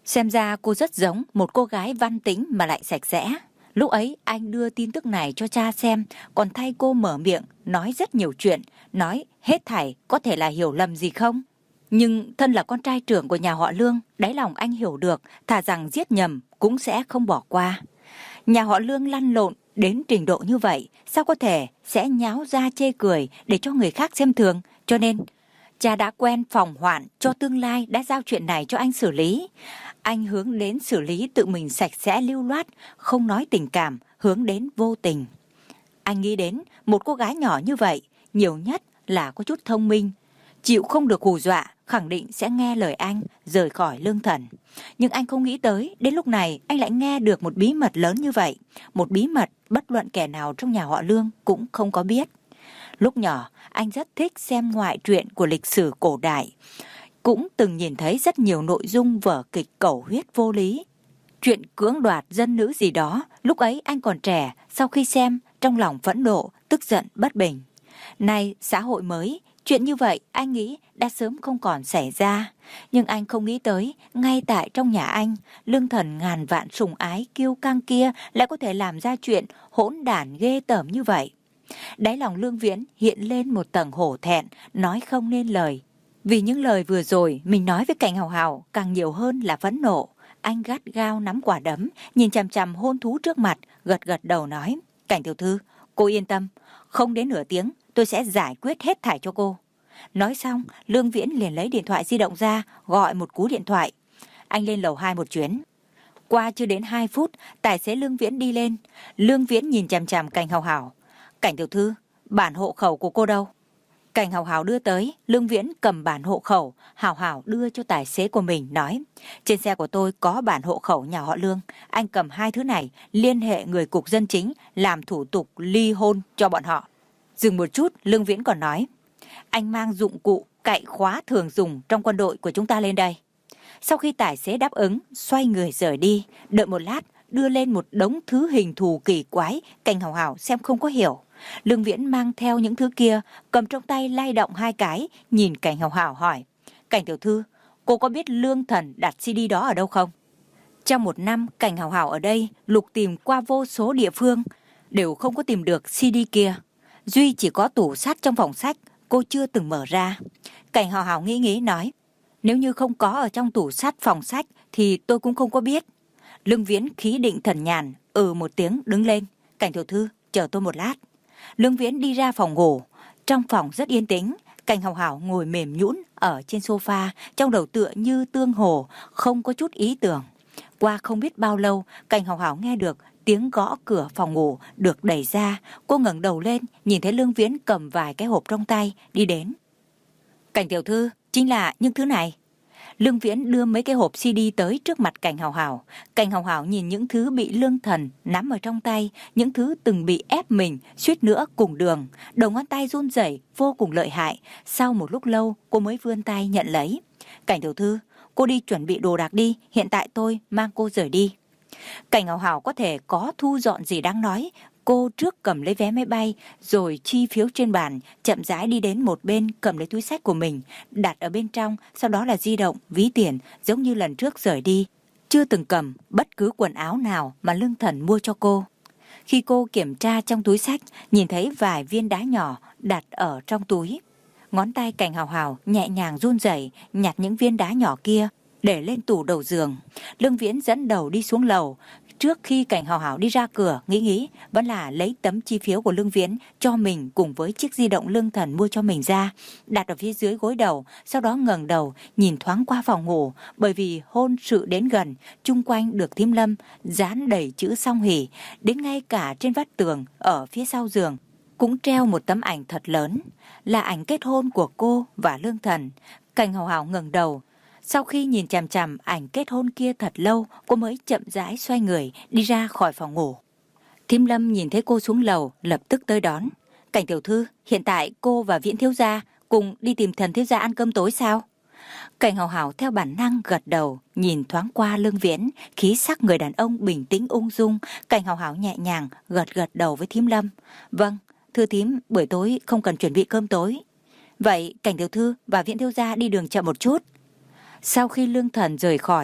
Xem ra cô rất giống một cô gái văn tĩnh mà lại sạch sẽ. Lúc ấy anh đưa tin tức này cho cha xem, còn thay cô mở miệng, nói rất nhiều chuyện, nói hết thảy có thể là hiểu lầm gì không. Nhưng thân là con trai trưởng của nhà họ Lương, đáy lòng anh hiểu được, thà rằng giết nhầm cũng sẽ không bỏ qua. Nhà họ Lương lăn lộn đến trình độ như vậy, sao có thể sẽ nháo ra chê cười để cho người khác xem thường, cho nên cha đã quen phòng hoạn cho tương lai đã giao chuyện này cho anh xử lý. Anh hướng đến xử lý tự mình sạch sẽ lưu loát, không nói tình cảm, hướng đến vô tình. Anh nghĩ đến một cô gái nhỏ như vậy, nhiều nhất là có chút thông minh, chịu không được hù dọa, khẳng định sẽ nghe lời anh rời khỏi Lương Thần. Nhưng anh không nghĩ tới, đến lúc này anh lại nghe được một bí mật lớn như vậy, một bí mật bất luận kẻ nào trong nhà họ Lương cũng không có biết. Lúc nhỏ, anh rất thích xem ngoại truyện của lịch sử cổ đại, cũng từng nhìn thấy rất nhiều nội dung vở kịch cẩu huyết vô lý, chuyện cưỡng đoạt dân nữ gì đó. Lúc ấy anh còn trẻ, sau khi xem, trong lòng phẫn nộ, tức giận bất bình. Nay xã hội mới, chuyện như vậy anh nghĩ đã sớm không còn xảy ra. Nhưng anh không nghĩ tới, ngay tại trong nhà anh, Lương Thần ngàn vạn sủng ái kiêu căng kia lại có thể làm ra chuyện hỗn đản ghê tởm như vậy. Đáy lòng Lương Viễn hiện lên một tầng hổ thẹn, nói không nên lời. Vì những lời vừa rồi mình nói với Cảnh Hào Hào càng nhiều hơn là phẫn nộ. Anh gắt gao nắm quả đấm, nhìn chằm chằm hôn thú trước mặt, gật gật đầu nói: Cảnh tiểu thư, cô yên tâm, không đến nửa tiếng tôi sẽ giải quyết hết thảy cho cô. Nói xong, Lương Viễn liền lấy điện thoại di động ra, gọi một cú điện thoại. Anh lên lầu hai một chuyến. Qua chưa đến hai phút, tài xế Lương Viễn đi lên. Lương Viễn nhìn chằm chằm Cảnh Hào Hào. Cảnh tiểu thư, bản hộ khẩu của cô đâu? Cảnh Hào Hào đưa tới, Lương Viễn cầm bản hộ khẩu, hào hào đưa cho tài xế của mình, nói: trên xe của tôi có bản hộ khẩu nhà họ Lương, anh cầm hai thứ này, liên hệ người cục dân chính, làm thủ tục ly hôn cho bọn họ. Dừng một chút, Lương Viễn còn nói: anh mang dụng cụ cạy khóa thường dùng trong quân đội của chúng ta lên đây. Sau khi tài xế đáp ứng, xoay người rời đi, đợi một lát, đưa lên một đống thứ hình thù kỳ quái, Cảnh Hào Hào xem không có hiểu. Lương Viễn mang theo những thứ kia, cầm trong tay lay động hai cái, nhìn Cảnh Hào Hào hỏi: Cảnh tiểu thư, cô có biết Lương Thần đặt xê đê đó ở đâu không? Trong một năm, Cảnh Hào Hào ở đây lục tìm qua vô số địa phương, đều không có tìm được xê đê kia. Duy chỉ có tủ sách trong phòng sách, cô chưa từng mở ra. Cảnh Hào Hào nghĩ nghĩ nói: nếu như không có ở trong tủ sách phòng sách thì tôi cũng không có biết. Lương Viễn khí định thần nhàn, ừ một tiếng đứng lên. Cảnh tiểu thư, chờ tôi một lát. Lương Viễn đi ra phòng ngủ. Trong phòng rất yên tĩnh, Cảnh Hào Hào ngồi mềm nhũn ở trên sofa, trong đầu tựa như tương hồ, không có chút ý tưởng. Qua không biết bao lâu, Cảnh Hào Hào nghe được tiếng gõ cửa phòng ngủ được đẩy ra. Cô ngẩng đầu lên, nhìn thấy Lương Viễn cầm vài cái hộp trong tay, đi đến. Cảnh tiểu thư, chính là những thứ này. Lương Viễn đưa mấy cái hộp xê đê tới trước mặt Cảnh Hào Hào. Cảnh Hào Hào nhìn những thứ bị Lương Thần nắm ở trong tay, những thứ từng bị ép mình, suýt nữa cùng đường. Đầu ngón tay run rẩy vô cùng lợi hại. Sau một lúc lâu, cô mới vươn tay nhận lấy. Cảnh tiểu thư, cô đi chuẩn bị đồ đạc đi, hiện tại tôi mang cô rời đi. Cảnh Hào Hào có thể có thu dọn gì đáng nói. Cô trước cầm lấy vé máy bay, rồi chi phiếu trên bàn, chậm rãi đi đến một bên, cầm lấy túi xách của mình, đặt ở bên trong, sau đó là di động, ví tiền, giống như lần trước rời đi. Chưa từng cầm bất cứ quần áo nào mà Lương Thần mua cho cô. Khi cô kiểm tra trong túi xách, nhìn thấy vài viên đá nhỏ đặt ở trong túi. Ngón tay Cảnh Hào Hào nhẹ nhàng run rẩy nhặt những viên đá nhỏ kia, để lên tủ đầu giường. Lương Viễn dẫn đầu đi xuống lầu. Trước khi Cảnh Hào Hào đi ra cửa, nghĩ nghĩ vẫn là lấy tấm chi phiếu của Lương Viễn cho mình cùng với chiếc di động Lương Thần mua cho mình ra, đặt ở phía dưới gối đầu, sau đó ngẩng đầu nhìn thoáng qua phòng ngủ. Bởi vì hôn sự đến gần, chung quanh được Thím Lâm dán đầy chữ song hỷ, đến ngay cả trên vách tường ở phía sau giường cũng treo một tấm ảnh thật lớn, là ảnh kết hôn của cô và Lương Thần. Cảnh Hào Hào ngẩng đầu. Sau khi nhìn chằm chằm ảnh kết hôn kia thật lâu, cô mới chậm rãi xoay người đi ra khỏi phòng ngủ. Thím Lâm nhìn thấy cô xuống lầu, lập tức tới đón. Cảnh tiểu thư, hiện tại cô và Viễn thiếu gia cùng đi tìm Thần thiếu gia ăn cơm tối sao? Cảnh Hào Hào theo bản năng gật đầu, nhìn thoáng qua Lương Viễn, khí sắc người đàn ông bình tĩnh ung dung. Cảnh Hào Hào nhẹ nhàng gật gật đầu với Thím Lâm. Vâng, thưa thím, buổi tối không cần chuẩn bị cơm tối. Vậy Cảnh tiểu thư và Viễn thiếu gia đi đường chậm một chút. Sau khi Lương Thần rời khỏi,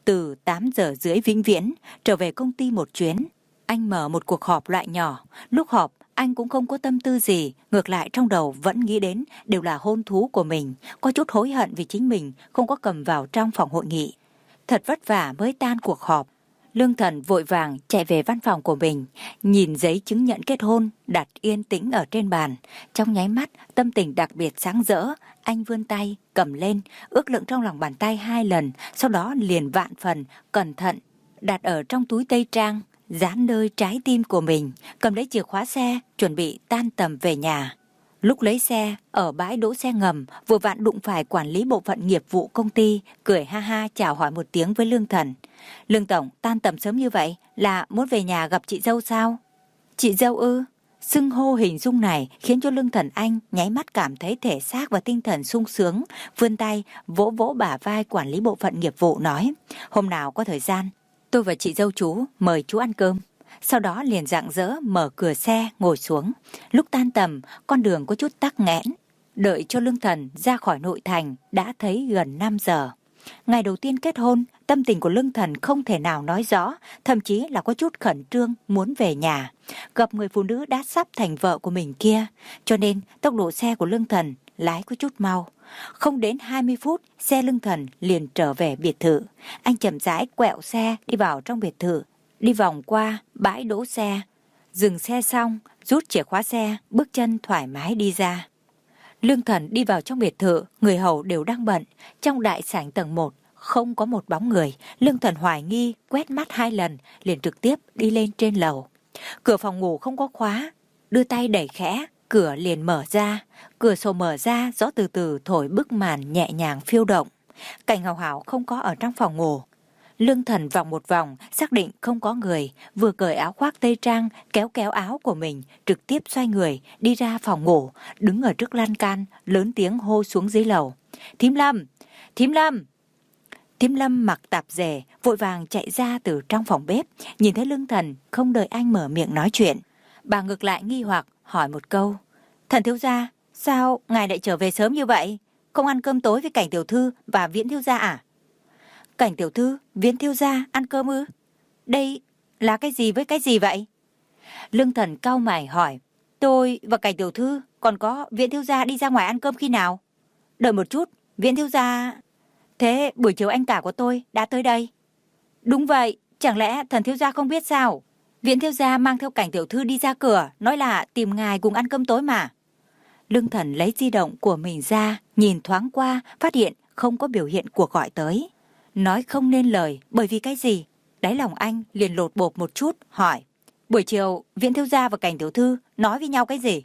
từ tám giờ rưỡi vĩnh viễn trở về công ty một chuyến. Anh mở một cuộc họp loại nhỏ. Lúc họp, anh cũng không có tâm tư gì, ngược lại trong đầu vẫn nghĩ đến đều là hôn thú của mình, có chút hối hận vì chính mình không có cầm vào trong phòng hội nghị. Thật vất vả mới tan cuộc họp. Lương Thần vội vàng chạy về văn phòng của mình, nhìn giấy chứng nhận kết hôn đặt yên tĩnh ở trên bàn. Trong nháy mắt, tâm tình đặc biệt sáng rỡ, anh vươn tay, cầm lên, ước lượng trong lòng bàn tay hai lần, sau đó liền vạn phần, cẩn thận, đặt ở trong túi tây trang, dán nơi trái tim của mình, cầm lấy chìa khóa xe, chuẩn bị tan tầm về nhà. Lúc lấy xe, ở bãi đỗ xe ngầm, vừa vặn đụng phải quản lý bộ phận nghiệp vụ công ty, cười ha ha chào hỏi một tiếng với Lương Thần. Lương Tổng, tan tầm sớm như vậy, là muốn về nhà gặp chị dâu sao? Chị dâu ư? Xưng hô hình dung này khiến cho Lương Thần Anh nháy mắt cảm thấy thể xác và tinh thần sung sướng, vươn tay, vỗ vỗ bả vai quản lý bộ phận nghiệp vụ nói, hôm nào có thời gian, tôi và chị dâu chú mời chú ăn cơm. Sau đó liền rạng rỡ mở cửa xe ngồi xuống. Lúc tan tầm, con đường có chút tắc nghẽn. Đợi cho Lương Thần ra khỏi nội thành đã thấy gần năm giờ. Ngày đầu tiên kết hôn, tâm tình của Lương Thần không thể nào nói rõ, thậm chí là có chút khẩn trương muốn về nhà. Gặp người phụ nữ đã sắp thành vợ của mình kia, cho nên tốc độ xe của Lương Thần lái có chút mau. Không đến hai mươi phút, xe Lương Thần liền trở về biệt thự. Anh chậm rãi quẹo xe đi vào trong biệt thự, đi vòng qua bãi đỗ xe, dừng xe xong, rút chìa khóa xe, bước chân thoải mái đi ra. Lương Thần đi vào trong biệt thự, người hầu đều đang bận. Trong đại sảnh tầng một, không có một bóng người. Lương Thần hoài nghi, quét mắt hai lần, liền trực tiếp đi lên trên lầu. Cửa phòng ngủ không có khóa, đưa tay đẩy khẽ, cửa liền mở ra. Cửa sổ mở ra, gió từ từ thổi bức màn nhẹ nhàng phiêu động. Cảnh Hào Hảo không có ở trong phòng ngủ. Lương Thần vòng một vòng, xác định không có người, vừa cởi áo khoác tây trang, kéo kéo áo của mình, trực tiếp xoay người, đi ra phòng ngủ, đứng ở trước lan can, lớn tiếng hô xuống dưới lầu. Thím Lâm! Thím Lâm! Thím Lâm mặc tạp dề, vội vàng chạy ra từ trong phòng bếp, nhìn thấy Lương Thần, không đợi anh mở miệng nói chuyện. Bà ngược lại nghi hoặc, hỏi một câu. Thần thiếu gia, sao ngài lại trở về sớm như vậy? Không ăn cơm tối với Cảnh tiểu thư và Viễn thiếu gia à? Cảnh tiểu thư, Viễn thiếu gia ăn cơm ư? Đây là cái gì với cái gì vậy? Lương Thần cau mày hỏi. Tôi và Cảnh tiểu thư còn có Viễn thiếu gia đi ra ngoài ăn cơm khi nào? Đợi một chút, Viễn thiếu gia... Thế buổi chiều anh cả của tôi đã tới đây. Đúng vậy, chẳng lẽ thần thiếu gia không biết sao? Viễn thiếu gia mang theo Cảnh tiểu thư đi ra cửa, nói là tìm ngài cùng ăn cơm tối mà. Lương Thần lấy di động của mình ra, nhìn thoáng qua, phát hiện không có biểu hiện cuộc gọi tới. Nói không nên lời, bởi vì cái gì? Đáy lòng anh liền lột bột một chút, hỏi. Buổi chiều, Viễn thiếu gia và Cảnh tiểu thư nói với nhau cái gì?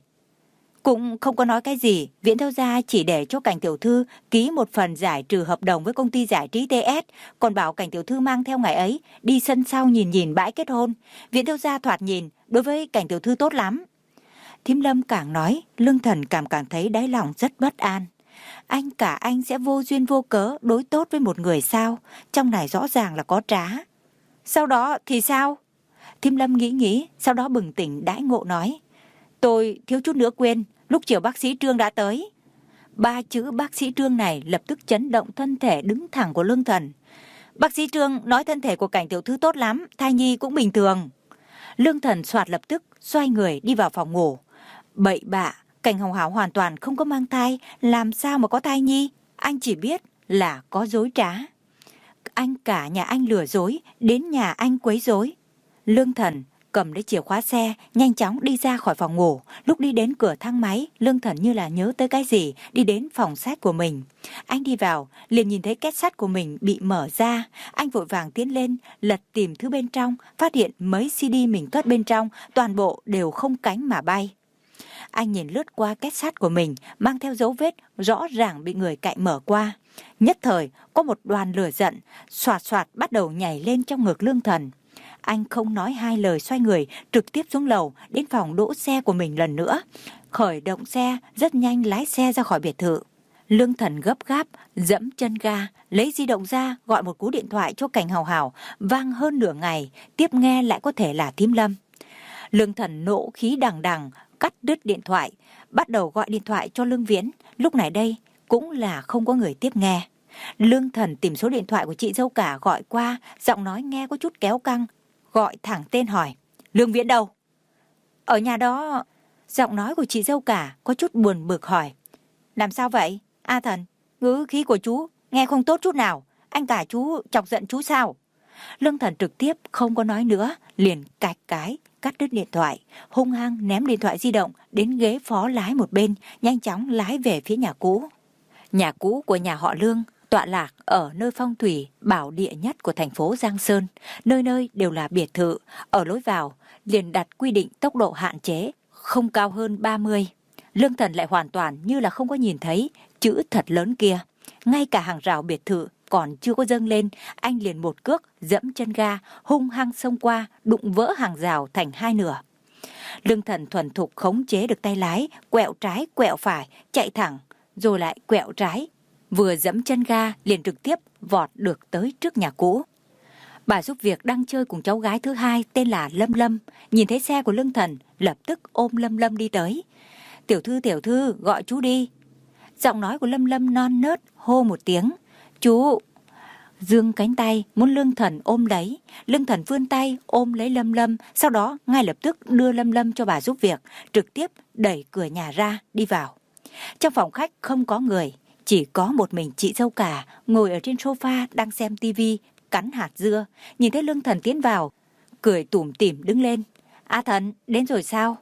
Cũng không có nói cái gì, Viễn thiếu gia chỉ để cho Cảnh tiểu thư ký một phần giải trừ hợp đồng với công ty giải trí tê ét, còn bảo Cảnh tiểu thư mang theo ngày ấy đi sân sau nhìn nhìn bãi kết hôn. Viễn thiếu gia thoạt nhìn đối với Cảnh tiểu thư tốt lắm. Thím Lâm càng nói, Lương Thần cảm cảm thấy đáy lòng rất bất an. Anh cả anh sẽ vô duyên vô cớ đối tốt với một người sao? Trong này rõ ràng là có trá. Sau đó thì sao? Thím Lâm nghĩ nghĩ, sau đó bừng tỉnh đãi ngộ nói. Tôi thiếu chút nữa quên, lúc chiều bác sĩ Trương đã tới. Ba chữ bác sĩ Trương này lập tức chấn động thân thể đứng thẳng của Lương Thần. Bác sĩ Trương nói thân thể của Cảnh tiểu thư tốt lắm, thai nhi cũng bình thường. Lương Thần soạt lập tức xoay người đi vào phòng ngủ. Bậy bạ, Cảnh Hồng Hảo hoàn toàn không có mang thai, làm sao mà có thai nhi? Anh chỉ biết là có dối trá. Anh cả nhà anh lừa dối, đến nhà anh quấy rối. Lương Thần cầm lấy chìa khóa xe, nhanh chóng đi ra khỏi phòng ngủ. Lúc đi đến cửa thang máy, Lương Thần như là nhớ tới cái gì, đi đến phòng sách của mình. Anh đi vào, liền nhìn thấy két sắt của mình bị mở ra. Anh vội vàng tiến lên, lật tìm thứ bên trong, phát hiện mấy xê đê mình cất bên trong, toàn bộ đều không cánh mà bay. Anh nhìn lướt qua két sắt của mình, mang theo dấu vết rõ ràng bị người cạnh mở qua. Nhất thời, có một đoàn lửa giận, xoạt xoạt bắt đầu nhảy lên trong ngực Lương Thần. Anh không nói hai lời xoay người, trực tiếp xuống lầu, đến phòng đỗ xe của mình lần nữa. Khởi động xe, rất nhanh lái xe ra khỏi biệt thự. Lương Thần gấp gáp, dẫm chân ga, lấy di động ra, gọi một cú điện thoại cho Cảnh Hào Hảo, vang hơn nửa ngày, tiếp nghe lại có thể là thím Lâm. Lương Thần nộ khí đằng đằng, cắt đứt điện thoại, bắt đầu gọi điện thoại cho Lương Viễn. Lúc này đây cũng là không có người tiếp nghe. Lương Thần tìm số điện thoại của chị dâu cả gọi qua, giọng nói nghe có chút kéo căng, gọi thẳng tên hỏi, Lương Viễn đâu? Ở nhà đó. Giọng nói của chị dâu cả có chút buồn bực hỏi, làm sao vậy? A Thần, ngữ khí của chú nghe không tốt chút nào, anh cả chú chọc giận chú sao? Lương Thần trực tiếp không có nói nữa, liền cạch cái, cắt đứt điện thoại, hung hăng ném điện thoại di động đến ghế phó lái một bên, nhanh chóng lái về phía nhà cũ. Nhà cũ của nhà họ Lương tọa lạc ở nơi phong thủy bảo địa nhất của thành phố Giang Sơn, nơi nơi đều là biệt thự, ở lối vào liền đặt quy định tốc độ hạn chế, không cao hơn ba mươi. Lương Thần lại hoàn toàn như là không có nhìn thấy chữ thật lớn kia, ngay cả hàng rào biệt thự còn chưa có dâng lên, anh liền một cước dẫm chân ga, hung hăng xông qua, đụng vỡ hàng rào thành hai nửa. Lương Thần thuần thục khống chế được tay lái, quẹo trái quẹo phải, chạy thẳng, rồi lại quẹo trái. Vừa dẫm chân ga liền trực tiếp vọt được tới trước nhà cũ. Bà giúp việc đang chơi cùng cháu gái thứ hai tên là Lâm Lâm, nhìn thấy xe của Lương Thần lập tức ôm Lâm Lâm đi tới. Tiểu thư tiểu thư, gọi chú đi. Giọng nói của Lâm Lâm non nớt hô một tiếng, chú. Dương cánh tay muốn Lương Thần ôm lấy. Lương Thần vươn tay ôm lấy Lâm Lâm, sau đó ngay lập tức đưa Lâm Lâm cho bà giúp việc, trực tiếp đẩy cửa nhà ra đi vào. Trong phòng khách không có người, chỉ có một mình chị dâu cả ngồi ở trên sofa đang xem tivi, cắn hạt dưa. Nhìn thấy Lương Thần tiến vào, cười tủm tỉm đứng lên. A Thần, đến rồi sao?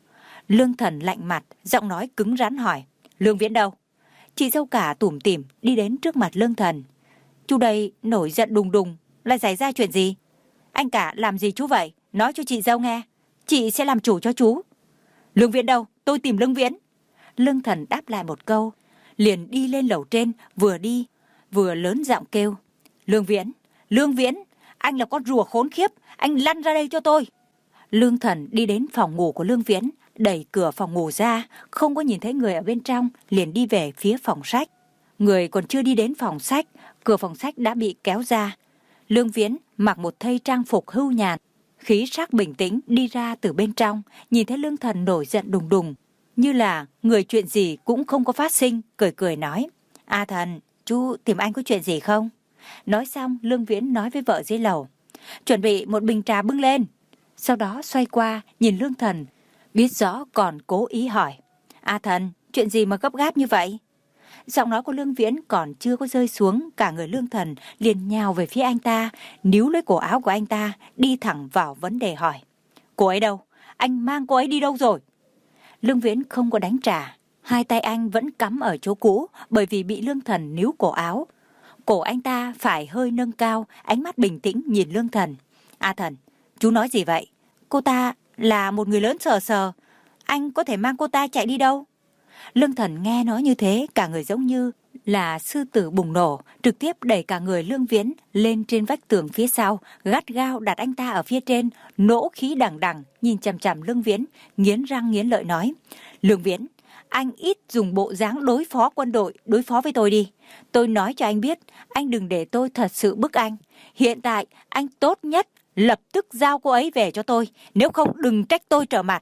Lương Thần lạnh mặt, giọng nói cứng rắn hỏi, Lương Viễn đâu? Chị dâu cả tủm tỉm đi đến trước mặt Lương Thần. Chú đây nổi giận đùng đùng, lại xảy ra chuyện gì? Anh cả làm gì chú vậy? Nói cho chị dâu nghe, chị sẽ làm chủ cho chú. Lương Viễn đâu? Tôi tìm Lương Viễn. Lương Thần đáp lại một câu, liền đi lên lầu trên, vừa đi vừa lớn giọng kêu, Lương Viễn, Lương Viễn, anh là con rùa khốn khiếp, anh lăn ra đây cho tôi. Lương Thần đi đến phòng ngủ của Lương Viễn, đẩy cửa phòng ngủ ra, không có nhìn thấy người ở bên trong, liền đi về phía phòng sách. Người còn chưa đi đến phòng sách, cửa phòng sách đã bị kéo ra. Lương Viễn mặc một thây trang phục hưu nhàn, khí sắc bình tĩnh đi ra từ bên trong, nhìn thấy Lương Thần nổi giận đùng đùng, như là người chuyện gì cũng không có phát sinh, cười cười nói, A Thần, chú tìm anh có chuyện gì không? Nói xong, Lương Viễn nói với vợ dưới lầu, chuẩn bị một bình trà bưng lên. Sau đó xoay qua, nhìn Lương Thần, biết rõ còn cố ý hỏi, A Thần, chuyện gì mà gấp gáp như vậy? Giọng nói của Lương Viễn còn chưa có rơi xuống, cả người Lương Thần liền nhào về phía anh ta, níu lấy cổ áo của anh ta, đi thẳng vào vấn đề hỏi, cô ấy đâu? Anh mang cô ấy đi đâu rồi? Lương Viễn không có đánh trả, hai tay anh vẫn cắm ở chỗ cũ bởi vì bị Lương Thần níu cổ áo. Cổ anh ta phải hơi nâng cao, ánh mắt bình tĩnh nhìn Lương Thần. A Thần, chú nói gì vậy? Cô ta là một người lớn sờ sờ, anh có thể mang cô ta chạy đi đâu? Lương Thần nghe nói như thế, cả người giống như là sư tử bùng nổ, trực tiếp đẩy cả người Lương Viễn lên trên vách tường phía sau, gắt gao đặt anh ta ở phía trên, nỗ khí đằng đằng, nhìn chằm chằm Lương Viễn, nghiến răng nghiến lợi nói, Lương Viễn, anh ít dùng bộ dáng đối phó quân đội, đối phó với tôi đi. Tôi nói cho anh biết, anh đừng để tôi thật sự bức anh. Hiện tại, anh tốt nhất lập tức giao cô ấy về cho tôi, nếu không đừng trách tôi trở mặt.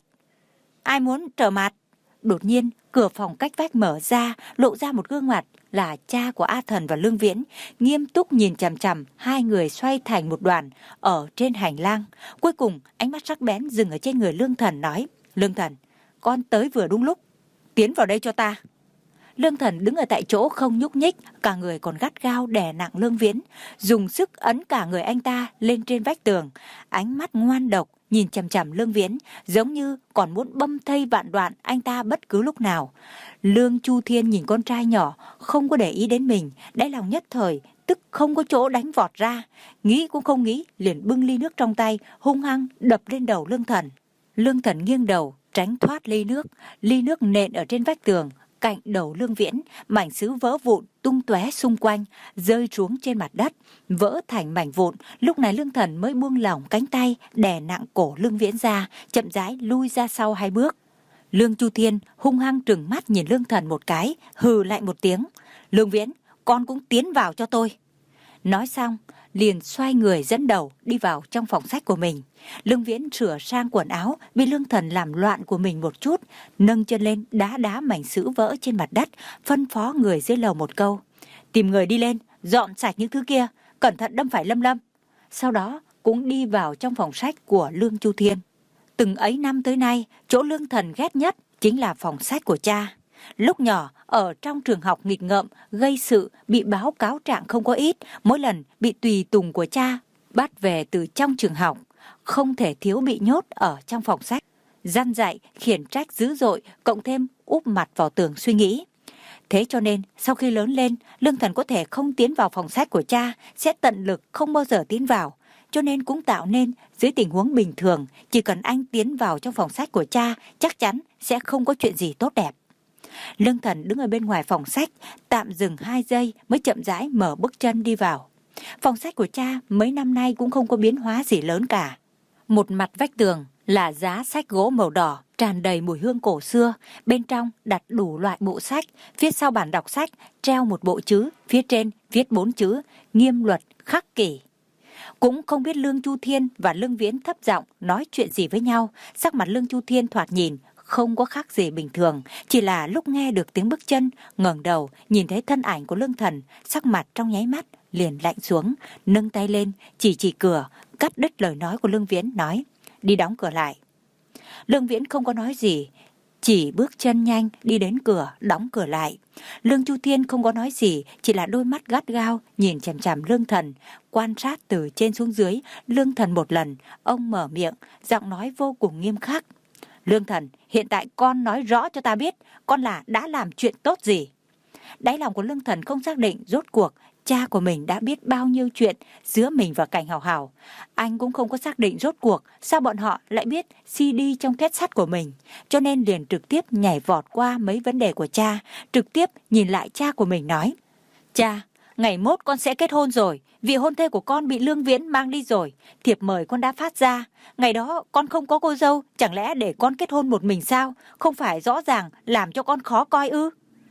Ai muốn trở mặt? Đột nhiên, cửa phòng cách vách mở ra, lộ ra một gương mặt là cha của A Thần và Lương Viễn, nghiêm túc nhìn chằm chằm hai người xoay thành một đoàn ở trên hành lang. Cuối cùng, ánh mắt sắc bén dừng ở trên người Lương Thần nói, Lương Thần, con tới vừa đúng lúc, tiến vào đây cho ta. Lương Thần đứng ở tại chỗ không nhúc nhích, cả người còn gắt gao đè nặng Lương Viễn, dùng sức ấn cả người anh ta lên trên vách tường, ánh mắt ngoan độc nhìn chằm chằm Lương Viễn, giống như còn muốn băm thây vạn đoạn anh ta bất cứ lúc nào. Lương Chu Thiên nhìn con trai nhỏ không có để ý đến mình, đáy lòng nhất thời tức không có chỗ đánh vọt ra, nghĩ cũng không nghĩ, liền bưng ly nước trong tay hung hăng đập lên đầu Lương Thần. Lương Thần nghiêng đầu tránh thoát ly nước, ly nước nện ở trên vách tường cạnh đầu Lương Viễn, mảnh sứ vỡ vụn tung tóe xung quanh, rơi xuống trên mặt đất, vỡ thành mảnh vụn. Lúc này Lương Thần mới buông lỏng cánh tay đè nặng cổ Lương Viễn ra, chậm rãi lui ra sau hai bước. Lương Chu Thiên hung hăng trừng mắt nhìn Lương Thần một cái, hừ lại một tiếng, Lương Viễn, con cũng tiến vào cho tôi. Nói xong, liền xoay người dẫn đầu đi vào trong phòng sách của mình. Lương Viễn sửa sang quần áo, bị Lương Thần làm loạn của mình một chút, nâng chân lên đá đá mảnh sứ vỡ trên mặt đất, phân phó người dưới lầu một câu, tìm người đi lên, dọn sạch những thứ kia, cẩn thận đâm phải Lâm Lâm. Sau đó cũng đi vào trong phòng sách của Lương Chu Thiên. Từng ấy năm tới nay, chỗ Lương Thần ghét nhất chính là phòng sách của cha. Lúc nhỏ, ở trong trường học nghịch ngợm, gây sự, bị báo cáo trạng không có ít, mỗi lần bị tùy tùng của cha bắt về từ trong trường học, không thể thiếu bị nhốt ở trong phòng sách. Răn dạy, khiển trách dữ dội, cộng thêm úp mặt vào tường suy nghĩ. Thế cho nên, sau khi lớn lên, Lương Thần có thể không tiến vào phòng sách của cha, sẽ tận lực không bao giờ tiến vào. Cho nên cũng tạo nên, dưới tình huống bình thường, chỉ cần anh tiến vào trong phòng sách của cha, chắc chắn sẽ không có chuyện gì tốt đẹp. Lương Thần đứng ở bên ngoài phòng sách, tạm dừng hai giây mới chậm rãi mở bước chân đi vào. Phòng sách của cha mấy năm nay cũng không có biến hóa gì lớn cả. Một mặt vách tường là giá sách gỗ màu đỏ, tràn đầy mùi hương cổ xưa, bên trong đặt đủ loại bộ sách, phía sau bản đọc sách treo một bộ chữ, phía trên viết bốn chữ, nghiêm luật khắc kỷ. Cũng không biết Lương Chu Thiên và Lương Viễn thấp giọng nói chuyện gì với nhau, sắc mặt Lương Chu Thiên thoạt nhìn không có khác gì bình thường, chỉ là lúc nghe được tiếng bước chân, ngẩng đầu nhìn thấy thân ảnh của Lương Thần, sắc mặt trong nháy mắt liền lạnh xuống, nâng tay lên chỉ chỉ cửa, cắt đứt lời nói của Lương Viễn, nói: đi đóng cửa lại. Lương Viễn không có nói gì, chỉ bước chân nhanh đi đến cửa, đóng cửa lại. Lương Chu Thiên không có nói gì, chỉ là đôi mắt gắt gao nhìn chằm chằm Lương Thần, quan sát từ trên xuống dưới Lương Thần một lần. Ông mở miệng, giọng nói vô cùng nghiêm khắc: Lương Thần, hiện tại con nói rõ cho ta biết, con là đã làm chuyện tốt gì? Đáy lòng của Lương Thần không xác định rốt cuộc cha của mình đã biết bao nhiêu chuyện giữa mình và Cảnh Hào Hào. Anh cũng không có xác định rốt cuộc sao bọn họ lại biết xê đê trong két sắt của mình. Cho nên liền trực tiếp nhảy vọt qua mấy vấn đề của cha, trực tiếp nhìn lại cha của mình nói: cha, ngày mốt con sẽ kết hôn rồi, vị hôn thê của con bị Lương Viễn mang đi rồi, thiệp mời con đã phát ra. Ngày đó con không có cô dâu, chẳng lẽ để con kết hôn một mình sao? Không phải rõ ràng làm cho con khó coi ư?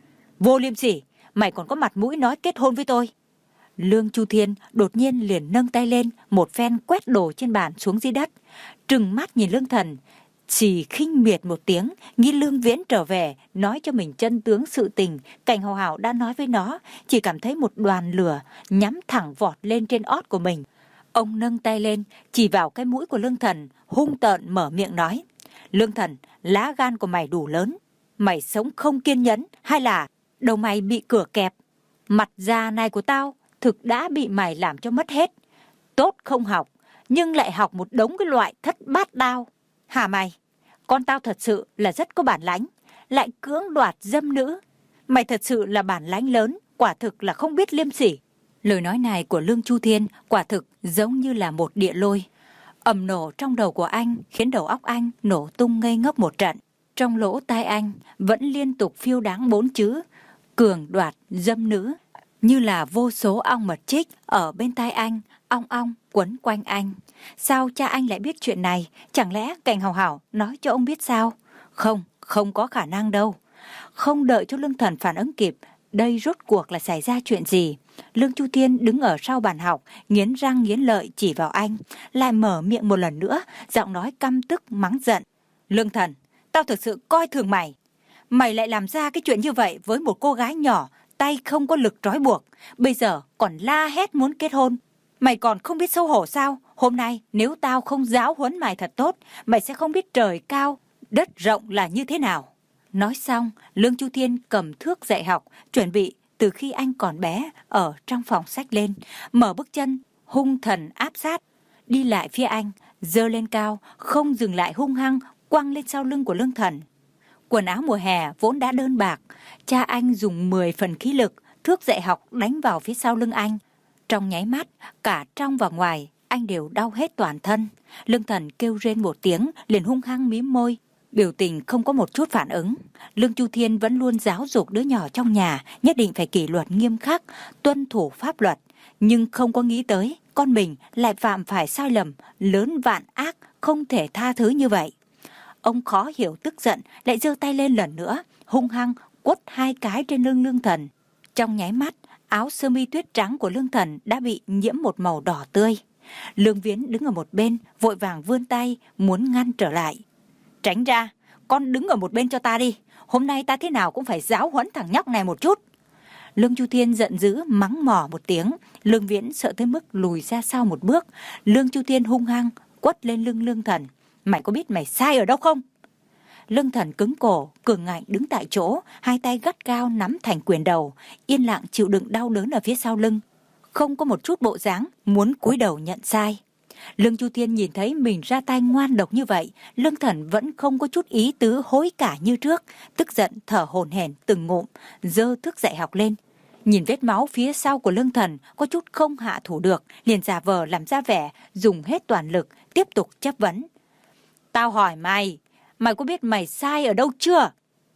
Vô liêm sỉ, mày còn có mặt mũi nói kết hôn với tôi? Lương Chu Thiên đột nhiên liền nâng tay lên, một phen quét đồ trên bàn xuống dưới đất, trừng mắt nhìn Lương Thần, chỉ khinh miệt một tiếng, nghĩ Lương Viễn trở về nói cho mình chân tướng sự tình Cảnh Hào Hào đã nói với nó, chỉ cảm thấy một đoàn lửa nhắm thẳng vọt lên trên ót của mình. Ông nâng tay lên chỉ vào cái mũi của Lương Thần, hung tợn mở miệng nói: Lương Thần, lá gan của mày đủ lớn, mày sống không kiên nhẫn hay là đầu mày bị cửa kẹp? Mặt già này của tao thực đã bị mày làm cho mất hết. Tốt không học, nhưng lại học một đống cái loại thất bát đao. Hả mày? Con tao thật sự là rất có bản lãnh, lại cưỡng đoạt dâm nữ. Mày thật sự là bản lãnh lớn, quả thực là không biết liêm sỉ. Lời nói này của Lương Chu Thiên quả thực giống như là một địa lôi. Ầm nổ trong đầu của anh khiến đầu óc anh nổ tung ngây ngốc một trận. Trong lỗ tai anh vẫn liên tục phiêu đáng bốn chữ: cường đoạt dâm nữ. Như là vô số ong mật chích ở bên tai anh, ong ong quấn quanh anh. Sao cha anh lại biết chuyện này? Chẳng lẽ Cảnh Hào Hào nói cho ông biết sao? Không, không có khả năng đâu. Không đợi cho Lương Thần phản ứng kịp, đây rốt cuộc là xảy ra chuyện gì? Lương Chu Thiên đứng ở sau bàn học, nghiến răng nghiến lợi chỉ vào anh, lại mở miệng một lần nữa, giọng nói căm tức mắng giận: Lương Thần, tao thực sự coi thường mày. Mày lại làm ra cái chuyện như vậy với một cô gái nhỏ, tay không có lực trói buộc, bây giờ còn la hét muốn kết hôn. Mày còn không biết xấu hổ sao? Hôm nay nếu tao không giáo huấn mày thật tốt, mày sẽ không biết trời cao, đất rộng là như thế nào. Nói xong, Lương Chu Thiên cầm thước dạy học, chuẩn bị từ khi anh còn bé ở trong phòng sách lên, mở bước chân, hung thần áp sát, đi lại phía anh, giơ lên cao, không dừng lại hung hăng, quăng lên sau lưng của Lương Thần. Quần áo mùa hè vốn đã đơn bạc, cha anh dùng mười phần khí lực, thước dạy học đánh vào phía sau lưng anh. Trong nháy mắt, cả trong và ngoài, anh đều đau hết toàn thân. Lương Thần kêu rên một tiếng, liền hung hăng mím môi, biểu tình không có một chút phản ứng. Lương Chu Thiên vẫn luôn giáo dục đứa nhỏ trong nhà, nhất định phải kỷ luật nghiêm khắc, tuân thủ pháp luật. Nhưng không có nghĩ tới, con mình lại phạm phải sai lầm, lớn vạn ác, không thể tha thứ như vậy. Ông khó hiểu tức giận, lại giơ tay lên lần nữa, hung hăng quất hai cái trên lưng Lương Thần. Trong nháy mắt, áo sơ mi tuyết trắng của Lương Thần đã bị nhiễm một màu đỏ tươi. Lương Viễn đứng ở một bên, vội vàng vươn tay, muốn ngăn trở lại. Tránh ra, con đứng ở một bên cho ta đi. Hôm nay ta thế nào cũng phải giáo huấn thằng nhóc này một chút. Lương Chu Thiên giận dữ mắng mỏ một tiếng. Lương Viễn sợ tới mức lùi ra sau một bước. Lương Chu Thiên hung hăng quất lên lưng Lương Thần. Mày có biết mày sai ở đâu không? Lương Thần cứng cổ, cường ngạnh đứng tại chỗ, hai tay gắt gao nắm thành quyền đầu, yên lặng chịu đựng đau đớn ở phía sau lưng, không có một chút bộ dáng muốn cúi đầu nhận sai. Lương Chu Thiên nhìn thấy mình ra tay ngoan độc như vậy, Lương Thần vẫn không có chút ý tứ hối cải như trước, tức giận thở hổn hển từng ngụm, giơ thước dạy học lên. Nhìn vết máu phía sau của Lương Thần có chút không hạ thủ được, liền giả vờ làm ra vẻ, dùng hết toàn lực, tiếp tục chất vấn. Tao hỏi mày, mày có biết mày sai ở đâu chưa?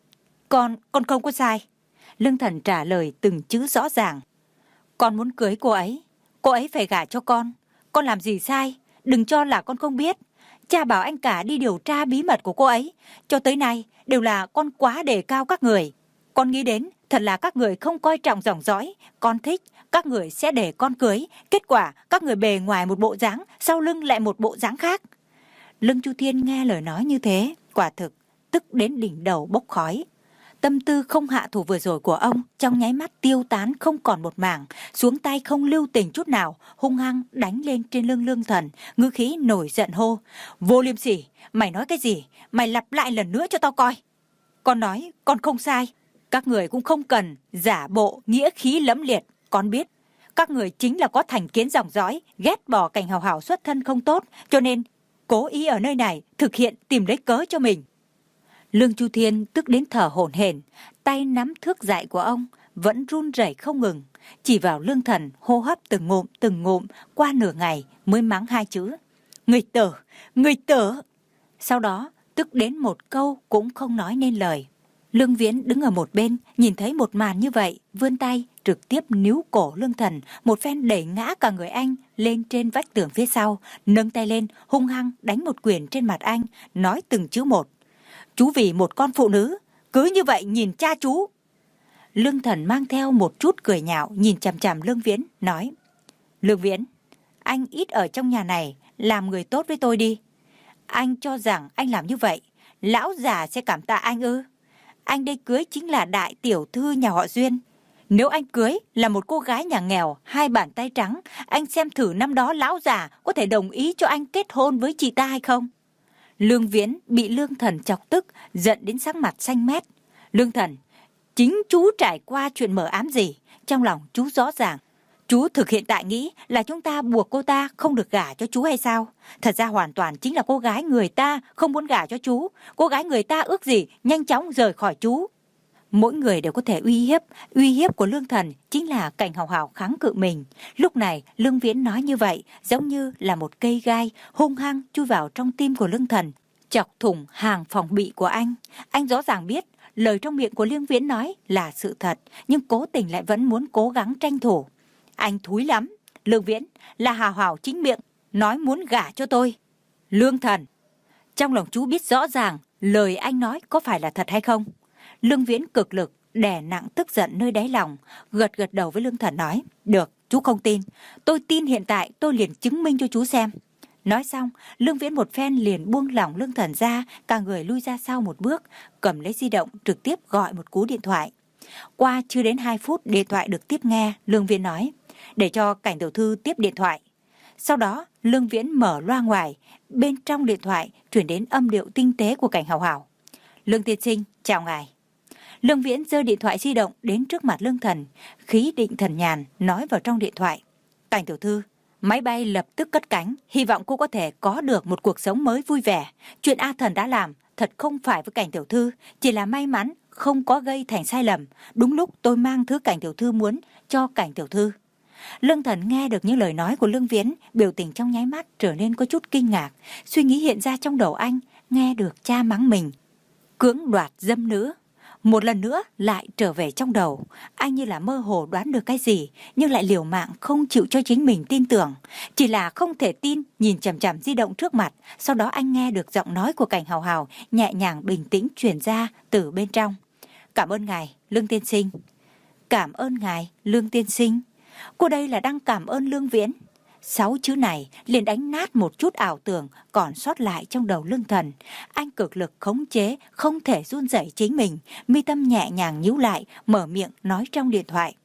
Con, con không có sai. Lương Thần trả lời từng chữ rõ ràng. Con muốn cưới cô ấy, cô ấy phải gả cho con. Con làm gì sai, đừng cho là con không biết. Cha bảo anh cả đi điều tra bí mật của cô ấy. Cho tới nay đều là con quá đề cao các người. Con nghĩ đến thật là các người không coi trọng dòng dõi. Con thích, các người sẽ để con cưới. Kết quả các người bề ngoài một bộ dáng, sau lưng lại một bộ dáng khác. Lương Chu Thiên nghe lời nói như thế, quả thực tức đến đỉnh đầu bốc khói. Tâm tư không hạ thủ vừa rồi của ông trong nháy mắt tiêu tán không còn một mảng, xuống tay không lưu tình chút nào, hung hăng đánh lên trên lưng Lương Thần, ngữ khí nổi giận hô. Vô liêm sỉ, mày nói cái gì? Mày lặp lại lần nữa cho tao coi. Con nói, con không sai. Các người cũng không cần giả bộ nghĩa khí lẫm liệt. Con biết, các người chính là có thành kiến dòng dõi, ghét bỏ Cảnh Hào Hào xuất thân không tốt, cho nên cố ý ở nơi này thực hiện tìm lấy cớ cho mình. Lương Chu Thiên tức đến thở hổn hển, tay nắm thước dạy của ông vẫn run rẩy không ngừng, chỉ vào Lương Thần hô hấp từng ngụm từng ngụm, qua nửa ngày mới mắng hai chữ: Người tử, người tử. Sau đó tức đến một câu cũng không nói nên lời. Lương Viễn đứng ở một bên, nhìn thấy một màn như vậy, vươn tay trực tiếp níu cổ Lương Thần, một phen đẩy ngã cả người anh lên trên vách tường phía sau, nâng tay lên hung hăng đánh một quyền trên mặt anh, nói từng chữ một: Chú vì một con phụ nữ cứ như vậy nhìn cha chú. Lương Thần mang theo một chút cười nhạo nhìn chằm chằm Lương Viễn, nói: Lương Viễn, anh ít ở trong nhà này, làm người tốt với tôi đi. Anh cho rằng anh làm như vậy lão già sẽ cảm tạ anh ư? Anh đây cưới chính là đại tiểu thư nhà họ Duyên. Nếu anh cưới là một cô gái nhà nghèo, hai bàn tay trắng, anh xem thử năm đó lão già có thể đồng ý cho anh kết hôn với chị ta hay không? Lương Viễn bị Lương Thần chọc tức, giận đến sắc mặt xanh mét. Lương Thần, chính chú trải qua chuyện mờ ám gì? Trong lòng chú rõ ràng. Chú thực hiện tại nghĩ là chúng ta buộc cô ta không được gả cho chú hay sao? Thật ra hoàn toàn chính là cô gái người ta không muốn gả cho chú. Cô gái người ta ước gì nhanh chóng rời khỏi chú. Mỗi người đều có thể uy hiếp. Uy hiếp của Lương Thần chính là Cảnh Hào Hào kháng cự mình. Lúc này Lương Viễn nói như vậy giống như là một cây gai hung hăng chui vào trong tim của Lương Thần, chọc thủng hàng phòng bị của anh. Anh rõ ràng biết lời trong miệng của Lương Viễn nói là sự thật, nhưng cố tình lại vẫn muốn cố gắng tranh thủ. Anh thúi lắm. Lương Viễn là Hào Hào chính miệng nói muốn gả cho tôi. Lương Thần, trong lòng chú biết rõ ràng lời anh nói có phải là thật hay không? Lương Viễn cực lực đè nặng tức giận nơi đáy lòng, gật gật đầu với Lương Thần nói: Được, chú không tin. Tôi tin hiện tại tôi liền chứng minh cho chú xem. Nói xong, Lương Viễn một phen liền buông lỏng Lương Thần ra, cả người lui ra sau một bước, cầm lấy di động trực tiếp gọi một cú điện thoại. Qua chưa đến hai phút điện thoại được tiếp nghe, Lương Viễn nói: Để cho Cảnh tiểu thư tiếp điện thoại. Sau đó Lương Viễn mở loa ngoài, bên trong điện thoại chuyển đến âm điệu tinh tế của Cảnh Hào Hào. Lương tiên sinh, chào ngài. Lương Viễn giơ điện thoại di động đến trước mặt Lương Thần, khí định thần nhàn nói vào trong điện thoại: Cảnh tiểu thư, máy bay lập tức cất cánh, hy vọng cô có thể có được một cuộc sống mới vui vẻ. Chuyện A Thần đã làm thật không phải với Cảnh tiểu thư, chỉ là may mắn không có gây thành sai lầm. Đúng lúc tôi mang thứ Cảnh tiểu thư muốn cho Cảnh tiểu thư. Lương Thần nghe được những lời nói của Lương Viễn, biểu tình trong nháy mắt trở nên có chút kinh ngạc. Suy nghĩ hiện ra trong đầu anh, nghe được cha mắng mình cưỡng đoạt dâm nữ, một lần nữa lại trở về trong đầu. Anh như là mơ hồ đoán được cái gì, nhưng lại liều mạng không chịu cho chính mình tin tưởng. Chỉ là không thể tin, nhìn chằm chằm di động trước mặt. Sau đó anh nghe được giọng nói của Cảnh Hào Hào nhẹ nhàng bình tĩnh truyền ra từ bên trong: Cảm ơn ngài, Lương tiên sinh. Cảm ơn ngài, Lương tiên sinh. Cô đây là đang cảm ơn Lương Viễn. Sáu chữ này liền đánh nát một chút ảo tưởng còn sót lại trong đầu Lương Thần. Anh cực lực khống chế, không thể run rẩy chính mình, mi tâm nhẹ nhàng nhíu lại, mở miệng nói trong điện thoại: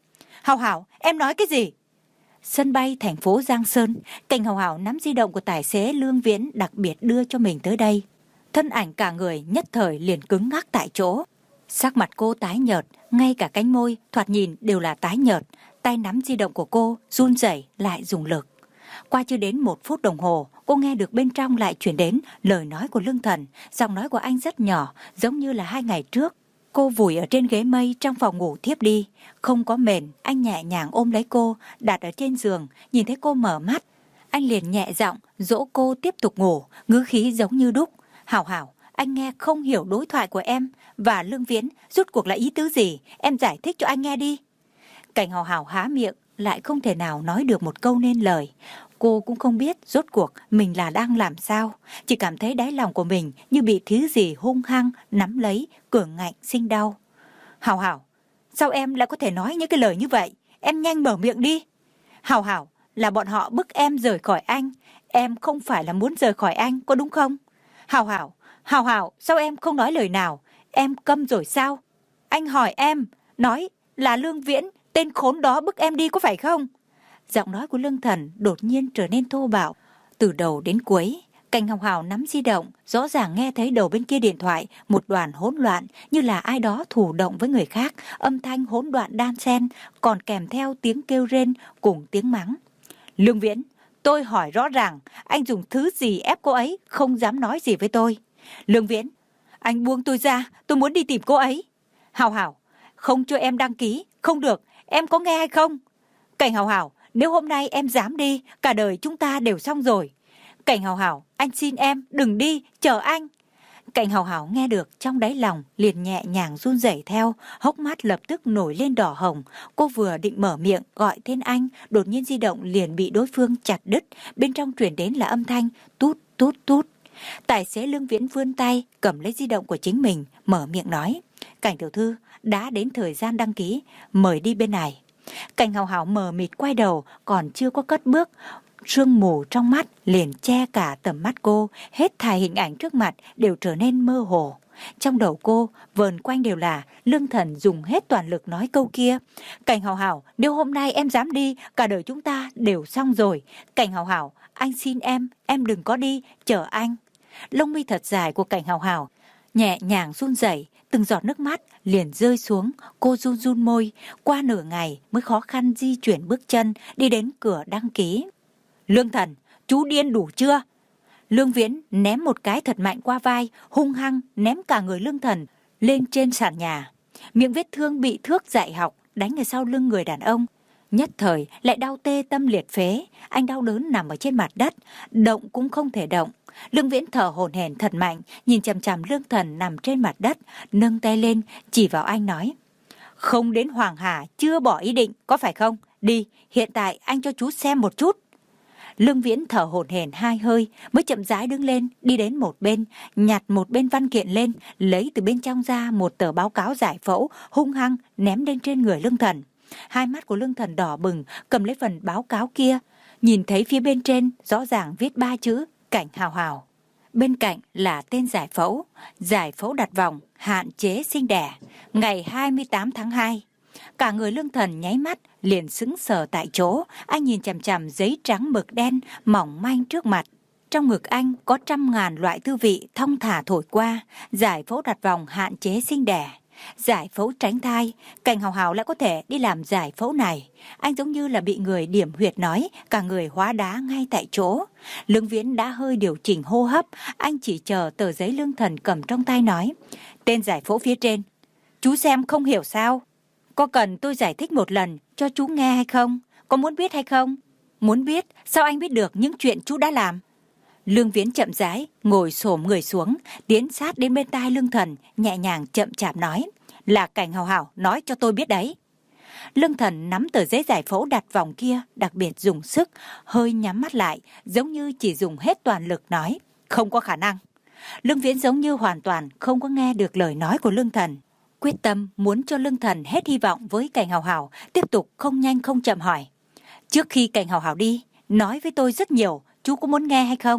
Hào Hào, em nói cái gì? Sân bay thành phố Giang Sơn, Cảnh Hào Hào nắm di động của tài xế Lương Viễn đặc biệt đưa cho mình tới đây. Thân ảnh cả người nhất thời liền cứng ngắc tại chỗ. Sắc mặt cô tái nhợt, ngay cả cánh môi thoạt nhìn đều là tái nhợt. Tay nắm di động của cô run rẩy lại dùng lực. Qua chưa đến một phút đồng hồ, cô nghe được bên trong lại chuyển đến lời nói của Lương Thần. Giọng nói của anh rất nhỏ, giống như là hai ngày trước. Cô vùi ở trên ghế mây trong phòng ngủ thiếp đi. Không có mền, anh nhẹ nhàng ôm lấy cô, đặt ở trên giường. Nhìn thấy cô mở mắt, anh liền nhẹ giọng dỗ cô tiếp tục ngủ, ngữ khí giống như đúc. Hào Hào, anh nghe không hiểu đối thoại của em và Lương Viễn, rốt cuộc là ý tứ gì? Em giải thích cho anh nghe đi. Cảnh Hào Hào há miệng, lại không thể nào nói được một câu nên lời. Cô cũng không biết rốt cuộc mình là đang làm sao. Chỉ cảm thấy đáy lòng của mình như bị thứ gì hung hăng nắm lấy, cường ngạnh sinh đau. Hào Hào, sao em lại có thể nói những cái lời như vậy? Em nhanh mở miệng đi. Hào Hào, là bọn họ bức em rời khỏi anh. Em không phải là muốn rời khỏi anh, có đúng không? Hào Hào, Hào Hào, sao em không nói lời nào? Em câm rồi sao? Anh hỏi em, nói là Lương Viễn, tên khốn đó bức em đi có phải không? Giọng nói của Lương Thần đột nhiên trở nên thô bạo. Từ đầu đến cuối, Cảnh Hào Hào nắm di động, rõ ràng nghe thấy đầu bên kia điện thoại một đoàn hỗn loạn, như là ai đó thủ động với người khác, âm thanh hỗn loạn đan xen, còn kèm theo tiếng kêu rên cùng tiếng mắng. Lương Viễn, tôi hỏi rõ ràng, anh dùng thứ gì ép cô ấy, không dám nói gì với tôi. Lương Viễn, anh buông tôi ra, tôi muốn đi tìm cô ấy. Hào Hào, không cho em đăng ký, không được, em có nghe hay không? Cảnh Hào Hào, nếu hôm nay em dám đi, cả đời chúng ta đều xong rồi. Cảnh Hào Hào, anh xin em, đừng đi, chờ anh. Cảnh Hào Hào nghe được trong đáy lòng liền nhẹ nhàng run rẩy theo, hốc mắt lập tức nổi lên đỏ hồng. Cô vừa định mở miệng gọi tên anh, đột nhiên di động liền bị đối phương chặt đứt, bên trong truyền đến là âm thanh tút tút tút. Tài xế Lương Viễn vươn tay cầm lấy di động của chính mình, mở miệng nói: Cảnh tiểu thư, đã đến thời gian đăng ký, mời đi bên này. Cảnh Hào Hào mờ mịt quay đầu, còn chưa có cất bước, sương mù trong mắt liền che cả tầm mắt cô, hết thảy hình ảnh trước mặt đều trở nên mơ hồ. Trong đầu cô vờn quanh đều là Lương Thần dùng hết toàn lực nói câu kia: Cảnh Hào Hào, nếu hôm nay em dám đi, cả đời chúng ta đều xong rồi. Cảnh Hào Hào, anh xin em, em đừng có đi, chờ anh. Lông mi thật dài của Cảnh Hào Hào nhẹ nhàng run rẩy, từng giọt nước mắt liền rơi xuống. Cô run run môi, qua nửa ngày mới khó khăn di chuyển bước chân đi đến cửa đăng ký. Lương Thần, chú điên đủ chưa? Lương Viễn ném một cái thật mạnh qua vai, hung hăng ném cả người Lương Thần lên trên sàn nhà. Miệng vết thương bị thước dạy học đánh ở sau lưng người đàn ông, nhất thời lại đau tê tâm liệt phế. Anh đau đớn nằm ở trên mặt đất, động cũng không thể động. Lương Viễn thở hổn hển thật mạnh, nhìn chằm chằm Lương Thần nằm trên mặt đất, nâng tay lên chỉ vào anh nói: Không đến Hoàng Hà chưa bỏ ý định, có phải không? Đi, hiện tại anh cho chú xem một chút. Lương Viễn thở hổn hển hai hơi mới chậm rãi đứng lên, đi đến một bên, nhặt một bên văn kiện lên, lấy từ bên trong ra một tờ báo cáo giải phẫu, hung hăng ném lên trên người Lương Thần. Hai mắt của Lương Thần đỏ bừng, cầm lấy phần báo cáo kia, nhìn thấy phía bên trên rõ ràng viết ba chữ Cảnh Hào Hào. Bên cạnh là tên giải phẫu: giải phẫu đặt vòng, hạn chế sinh đẻ, ngày hai mươi tám tháng hai. Cả người Lương Thần nháy mắt liền sững sờ tại chỗ. Anh nhìn chằm chằm giấy trắng mực đen mỏng manh trước mặt. Trong ngực anh có trăm ngàn loại thư vị thong thả thổi qua: giải phẫu đặt vòng, hạn chế sinh đẻ, giải phẫu tránh thai. Cảnh Hào Hào lại có thể đi làm giải phẫu này. Anh giống như là bị người điểm huyệt nói, cả người hóa đá ngay tại chỗ. Lương Viễn đã hơi điều chỉnh hô hấp, anh chỉ chờ tờ giấy Lương Thần cầm trong tay nói: Tên giải phẫu phía trên, chú xem không hiểu sao? Có cần tôi giải thích một lần cho chú nghe hay không? Có muốn biết hay không? Muốn biết, sao anh biết được những chuyện chú đã làm? Lương Viễn chậm rãi ngồi xổm người xuống, tiến sát đến bên tai Lương Thần, nhẹ nhàng chậm chạp nói: Là Cảnh Hào Hào nói cho tôi biết đấy. Lương Thần nắm tờ giấy giải phẫu đặt vòng kia, đặc biệt dùng sức, hơi nhắm mắt lại, giống như chỉ dùng hết toàn lực nói: Không có khả năng. Lương Viễn giống như hoàn toàn không có nghe được lời nói của Lương Thần. Quyết tâm muốn cho Lương Thần hết hy vọng với Cảnh Hào Hào, tiếp tục không nhanh không chậm hỏi: Trước khi Cảnh Hào Hào đi, nói với tôi rất nhiều, chú có muốn nghe hay không?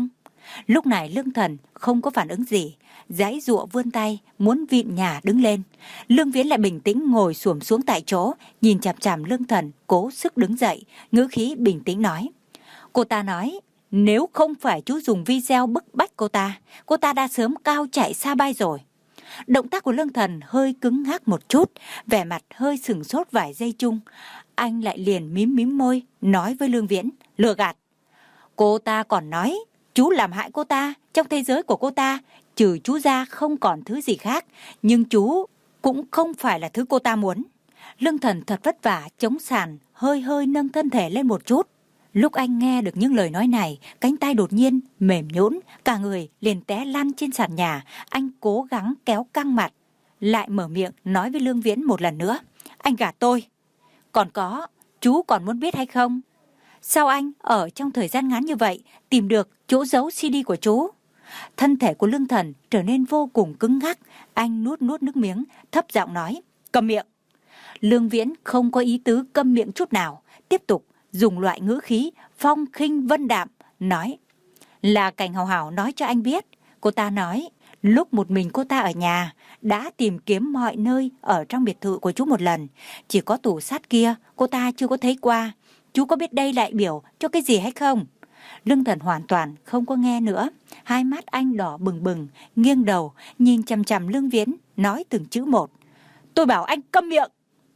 Lúc này Lương Thần không có phản ứng gì, giãy giụa vươn tay muốn vịn nhà đứng lên. Lương Viễn lại bình tĩnh ngồi xổm xuống tại chỗ, nhìn chằm chằm Lương Thần cố sức đứng dậy, ngữ khí bình tĩnh nói: cô ta nói nếu không phải chú dùng video bức bách cô ta, cô ta đã sớm cao chạy xa bay rồi. Động tác của Lương Thần hơi cứng ngắc một chút, vẻ mặt hơi sửng sốt vài giây chung. Anh lại liền mím mím môi, nói với Lương Viễn: lừa gạt. Cô ta còn nói chú làm hại cô ta, trong thế giới của cô ta trừ chú ra không còn thứ gì khác, nhưng chú cũng không phải là thứ cô ta muốn. Lương Thần thật vất vả chống sàn, hơi hơi nâng thân thể lên một chút. Lúc anh nghe được những lời nói này, cánh tay đột nhiên mềm nhũn, cả người liền té lăn trên sàn nhà. Anh cố gắng kéo căng mặt, lại mở miệng nói với Lương Viễn một lần nữa: anh gạt tôi. Còn có, chú còn muốn biết hay không? Sao anh ở trong thời gian ngắn như vậy tìm được chỗ giấu xê đê của chú? Thân thể của Lương Thần trở nên vô cùng cứng ngắc. Anh nuốt nuốt nước miếng, thấp giọng nói: câm miệng. Lương Viễn không có ý tứ câm miệng chút nào, tiếp tục dùng loại ngữ khí phong khinh vân đạm nói: là Cảnh Hào Hào nói cho anh biết. Cô ta nói lúc một mình cô ta ở nhà đã tìm kiếm mọi nơi ở trong biệt thự của chú một lần, chỉ có tủ sắt kia cô ta chưa có thấy qua. Chú có biết đây đại biểu cho cái gì hay không? Lương Thần hoàn toàn không có nghe nữa, hai mắt anh đỏ bừng bừng, nghiêng đầu nhìn chằm chằm Lương Viễn, nói từng chữ một: tôi bảo anh câm miệng.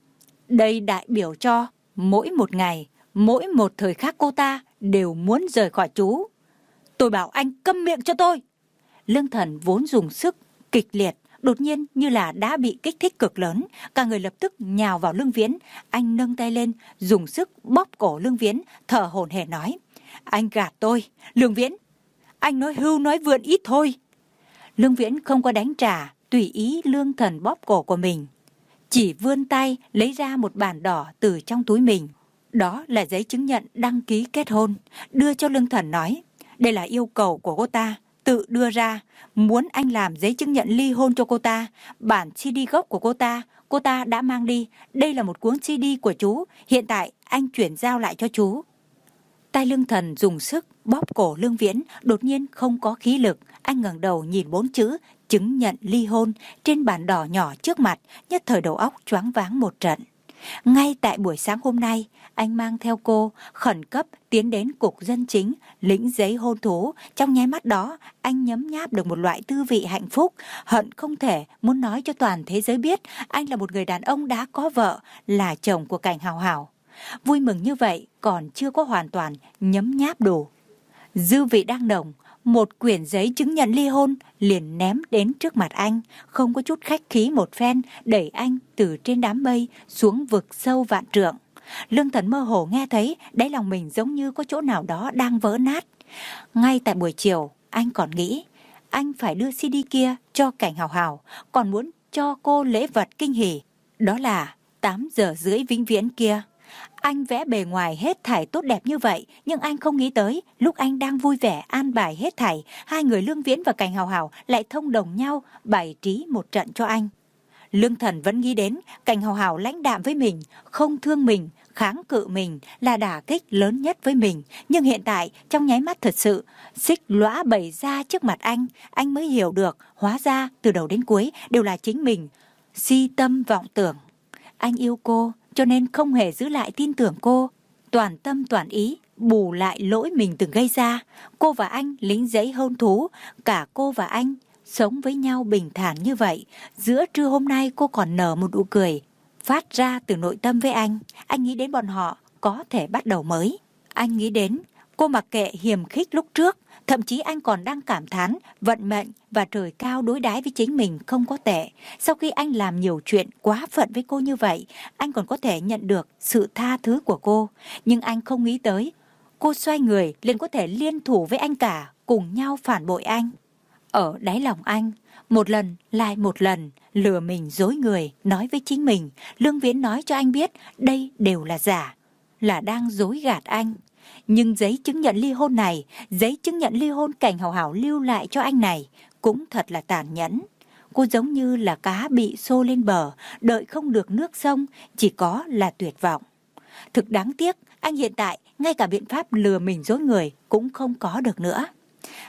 Đây đại biểu cho mỗi một ngày, mỗi một thời khắc cô ta đều muốn rời khỏi chú. Tôi bảo anh câm miệng cho tôi. Lương Thần vốn dùng sức kịch liệt, đột nhiên như là đã bị kích thích cực lớn, cả người lập tức nhào vào Lương Viễn. Anh nâng tay lên, dùng sức bóp cổ Lương Viễn, thở hổn hển nói: anh gạt tôi, Lương Viễn. Anh nói hưu nói vượn ít thôi. Lương Viễn không có đánh trả, tùy ý Lương Thần bóp cổ của mình, chỉ vươn tay lấy ra một bản đỏ từ trong túi mình. Đó là giấy chứng nhận đăng ký kết hôn, đưa cho Lương Thần nói: đây là yêu cầu của cô ta tự đưa ra, muốn anh làm giấy chứng nhận ly hôn cho cô ta. Bản xê đê gốc của cô ta, cô ta đã mang đi. Đây là một cuốn xê đê của chú, hiện tại anh chuyển giao lại cho chú. Tay Lương Thần dùng sức bóp cổ Lương Viễn, đột nhiên không có khí lực. Anh ngẩng đầu nhìn bốn chữ chứng nhận ly hôn trên bản đỏ nhỏ trước mặt, nhất thời đầu óc choáng váng một trận. Ngay tại buổi sáng hôm nay, anh mang theo cô khẩn cấp tiến đến cục dân chính lĩnh giấy hôn thú. Trong nháy mắt đó, anh nhấm nháp được một loại tư vị hạnh phúc, hận không thể muốn nói cho toàn thế giới biết anh là một người đàn ông đã có vợ, là chồng của Cảnh Hào Hào. Vui mừng như vậy còn chưa có hoàn toàn nhấm nháp đủ. Dư vị đang nồng, một quyển giấy chứng nhận ly hôn liền ném đến trước mặt anh, không có chút khách khí một phen, đẩy anh từ trên đám mây xuống vực sâu vạn trượng. Lương Thần mơ hồ nghe thấy đáy lòng mình giống như có chỗ nào đó đang vỡ nát. Ngay tại buổi chiều, anh còn nghĩ anh phải đưa xê đê kia cho Cảnh Hào Hào, còn muốn cho cô lễ vật kinh hỉ, đó là tám giờ rưỡi vĩnh viễn kia. Anh vẽ bề ngoài hết thảy tốt đẹp như vậy, nhưng anh không nghĩ tới lúc anh đang vui vẻ an bài hết thảy, hai người Lương Viễn và Cảnh Hào Hào lại thông đồng nhau bày trí một trận cho anh. Lương Thần vẫn nghĩ đến Cảnh Hào Hào lãnh đạm với mình, không thương mình, kháng cự mình là đả kích lớn nhất với mình. Nhưng hiện tại trong nháy mắt thật sự xích lõa bày ra trước mặt anh, anh mới hiểu được hóa ra từ đầu đến cuối đều là chính mình si tâm vọng tưởng. Anh yêu cô cho nên không hề giữ lại tin tưởng cô, toàn tâm toàn ý bù lại lỗi mình từng gây ra. Cô và anh lính giấy hôn thú, cả cô và anh sống với nhau bình thản như vậy. Giữa trưa hôm nay cô còn nở một nụ cười phát ra từ nội tâm với anh. Anh nghĩ đến bọn họ có thể bắt đầu mới. Anh nghĩ đến cô mặc kệ hiềm khích lúc trước, thậm chí anh còn đang cảm thán vận mệnh và trời cao đối đãi với chính mình không có tệ. Sau khi anh làm nhiều chuyện quá phận với cô như vậy, anh còn có thể nhận được sự tha thứ của cô. Nhưng anh không nghĩ tới cô xoay người liền có thể liên thủ với anh cả, cùng nhau phản bội anh. Ở đáy lòng anh, một lần lại một lần lừa mình dối người, nói với chính mình, Lương Viễn nói cho anh biết đây đều là giả, là đang dối gạt anh. Nhưng giấy chứng nhận ly hôn này, giấy chứng nhận ly hôn Cảnh Hào Hào lưu lại cho anh này cũng thật là tàn nhẫn. Cô giống như là cá bị xô lên bờ, đợi không được nước sông, chỉ có là tuyệt vọng. Thực đáng tiếc, anh hiện tại ngay cả biện pháp lừa mình dối người cũng không có được nữa.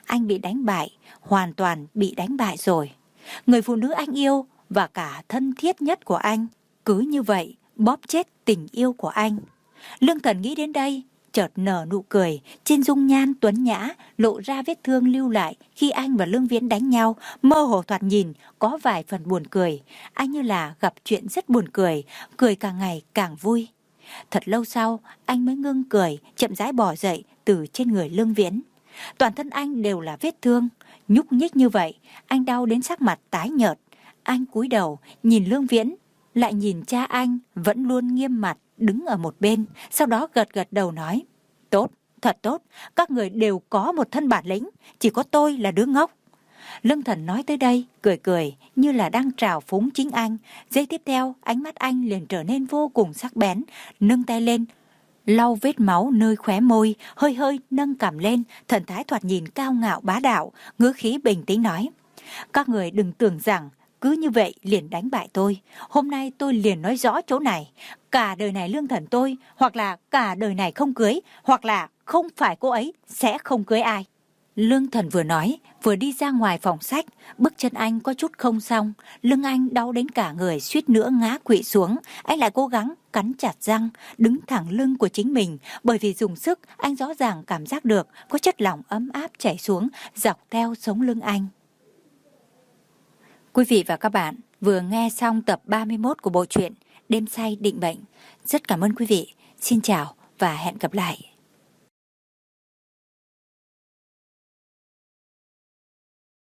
anh bị đánh bại, hoàn toàn bị đánh bại rồi. Người phụ nữ anh yêu và cả thân thiết nhất của anh, cứ như vậy bóp chết tình yêu của anh. Lương Thần nghĩ đến đây, chợt nở nụ cười, trên dung nhan tuấn nhã lộ ra vết thương lưu lại khi anh và Lương Viễn đánh nhau, mơ hồ thoạt nhìn có vài phần buồn cười. Anh như là gặp chuyện rất buồn cười, cười càng ngày càng vui. Thật lâu sau, anh mới ngưng cười, chậm rãi bò dậy từ trên người Lương Viễn. Toàn thân anh đều là vết thương, nhúc nhích như vậy, anh đau đến sắc mặt tái nhợt. Anh cúi đầu, nhìn Lương Viễn, lại nhìn cha anh vẫn luôn nghiêm mặt đứng ở một bên, sau đó gật gật đầu nói: Tốt, thật tốt, các người đều có một thân bản lĩnh, chỉ có tôi là đứa ngốc. Lương Thần nói tới đây, cười cười như là đang trào phúng chính anh. Giây tiếp theo, ánh mắt anh liền trở nên vô cùng sắc bén, nâng tay lên, lau vết máu nơi khóe môi, hơi hơi nâng cằm lên, thần thái thoạt nhìn cao ngạo bá đạo, ngữ khí bình tĩnh nói: Các người đừng tưởng rằng cứ như vậy liền đánh bại tôi. Hôm nay tôi liền nói rõ chỗ này. Cả đời này Lương Thần tôi, hoặc là cả đời này không cưới, hoặc là không phải cô ấy sẽ không cưới ai. Lương Thần vừa nói, vừa đi ra ngoài phòng sách. Bước chân anh có chút không xong, lưng anh đau đến cả người suýt nữa ngã quỵ xuống. Anh lại cố gắng cắn chặt răng, đứng thẳng lưng của chính mình. Bởi vì dùng sức, anh rõ ràng cảm giác được có chất lỏng ấm áp chảy xuống dọc theo sống lưng anh. Quý vị và các bạn vừa nghe xong tập ba mươi mốt của bộ truyện Đêm Say Định Mệnh. Rất cảm ơn quý vị. Xin chào và hẹn gặp lại.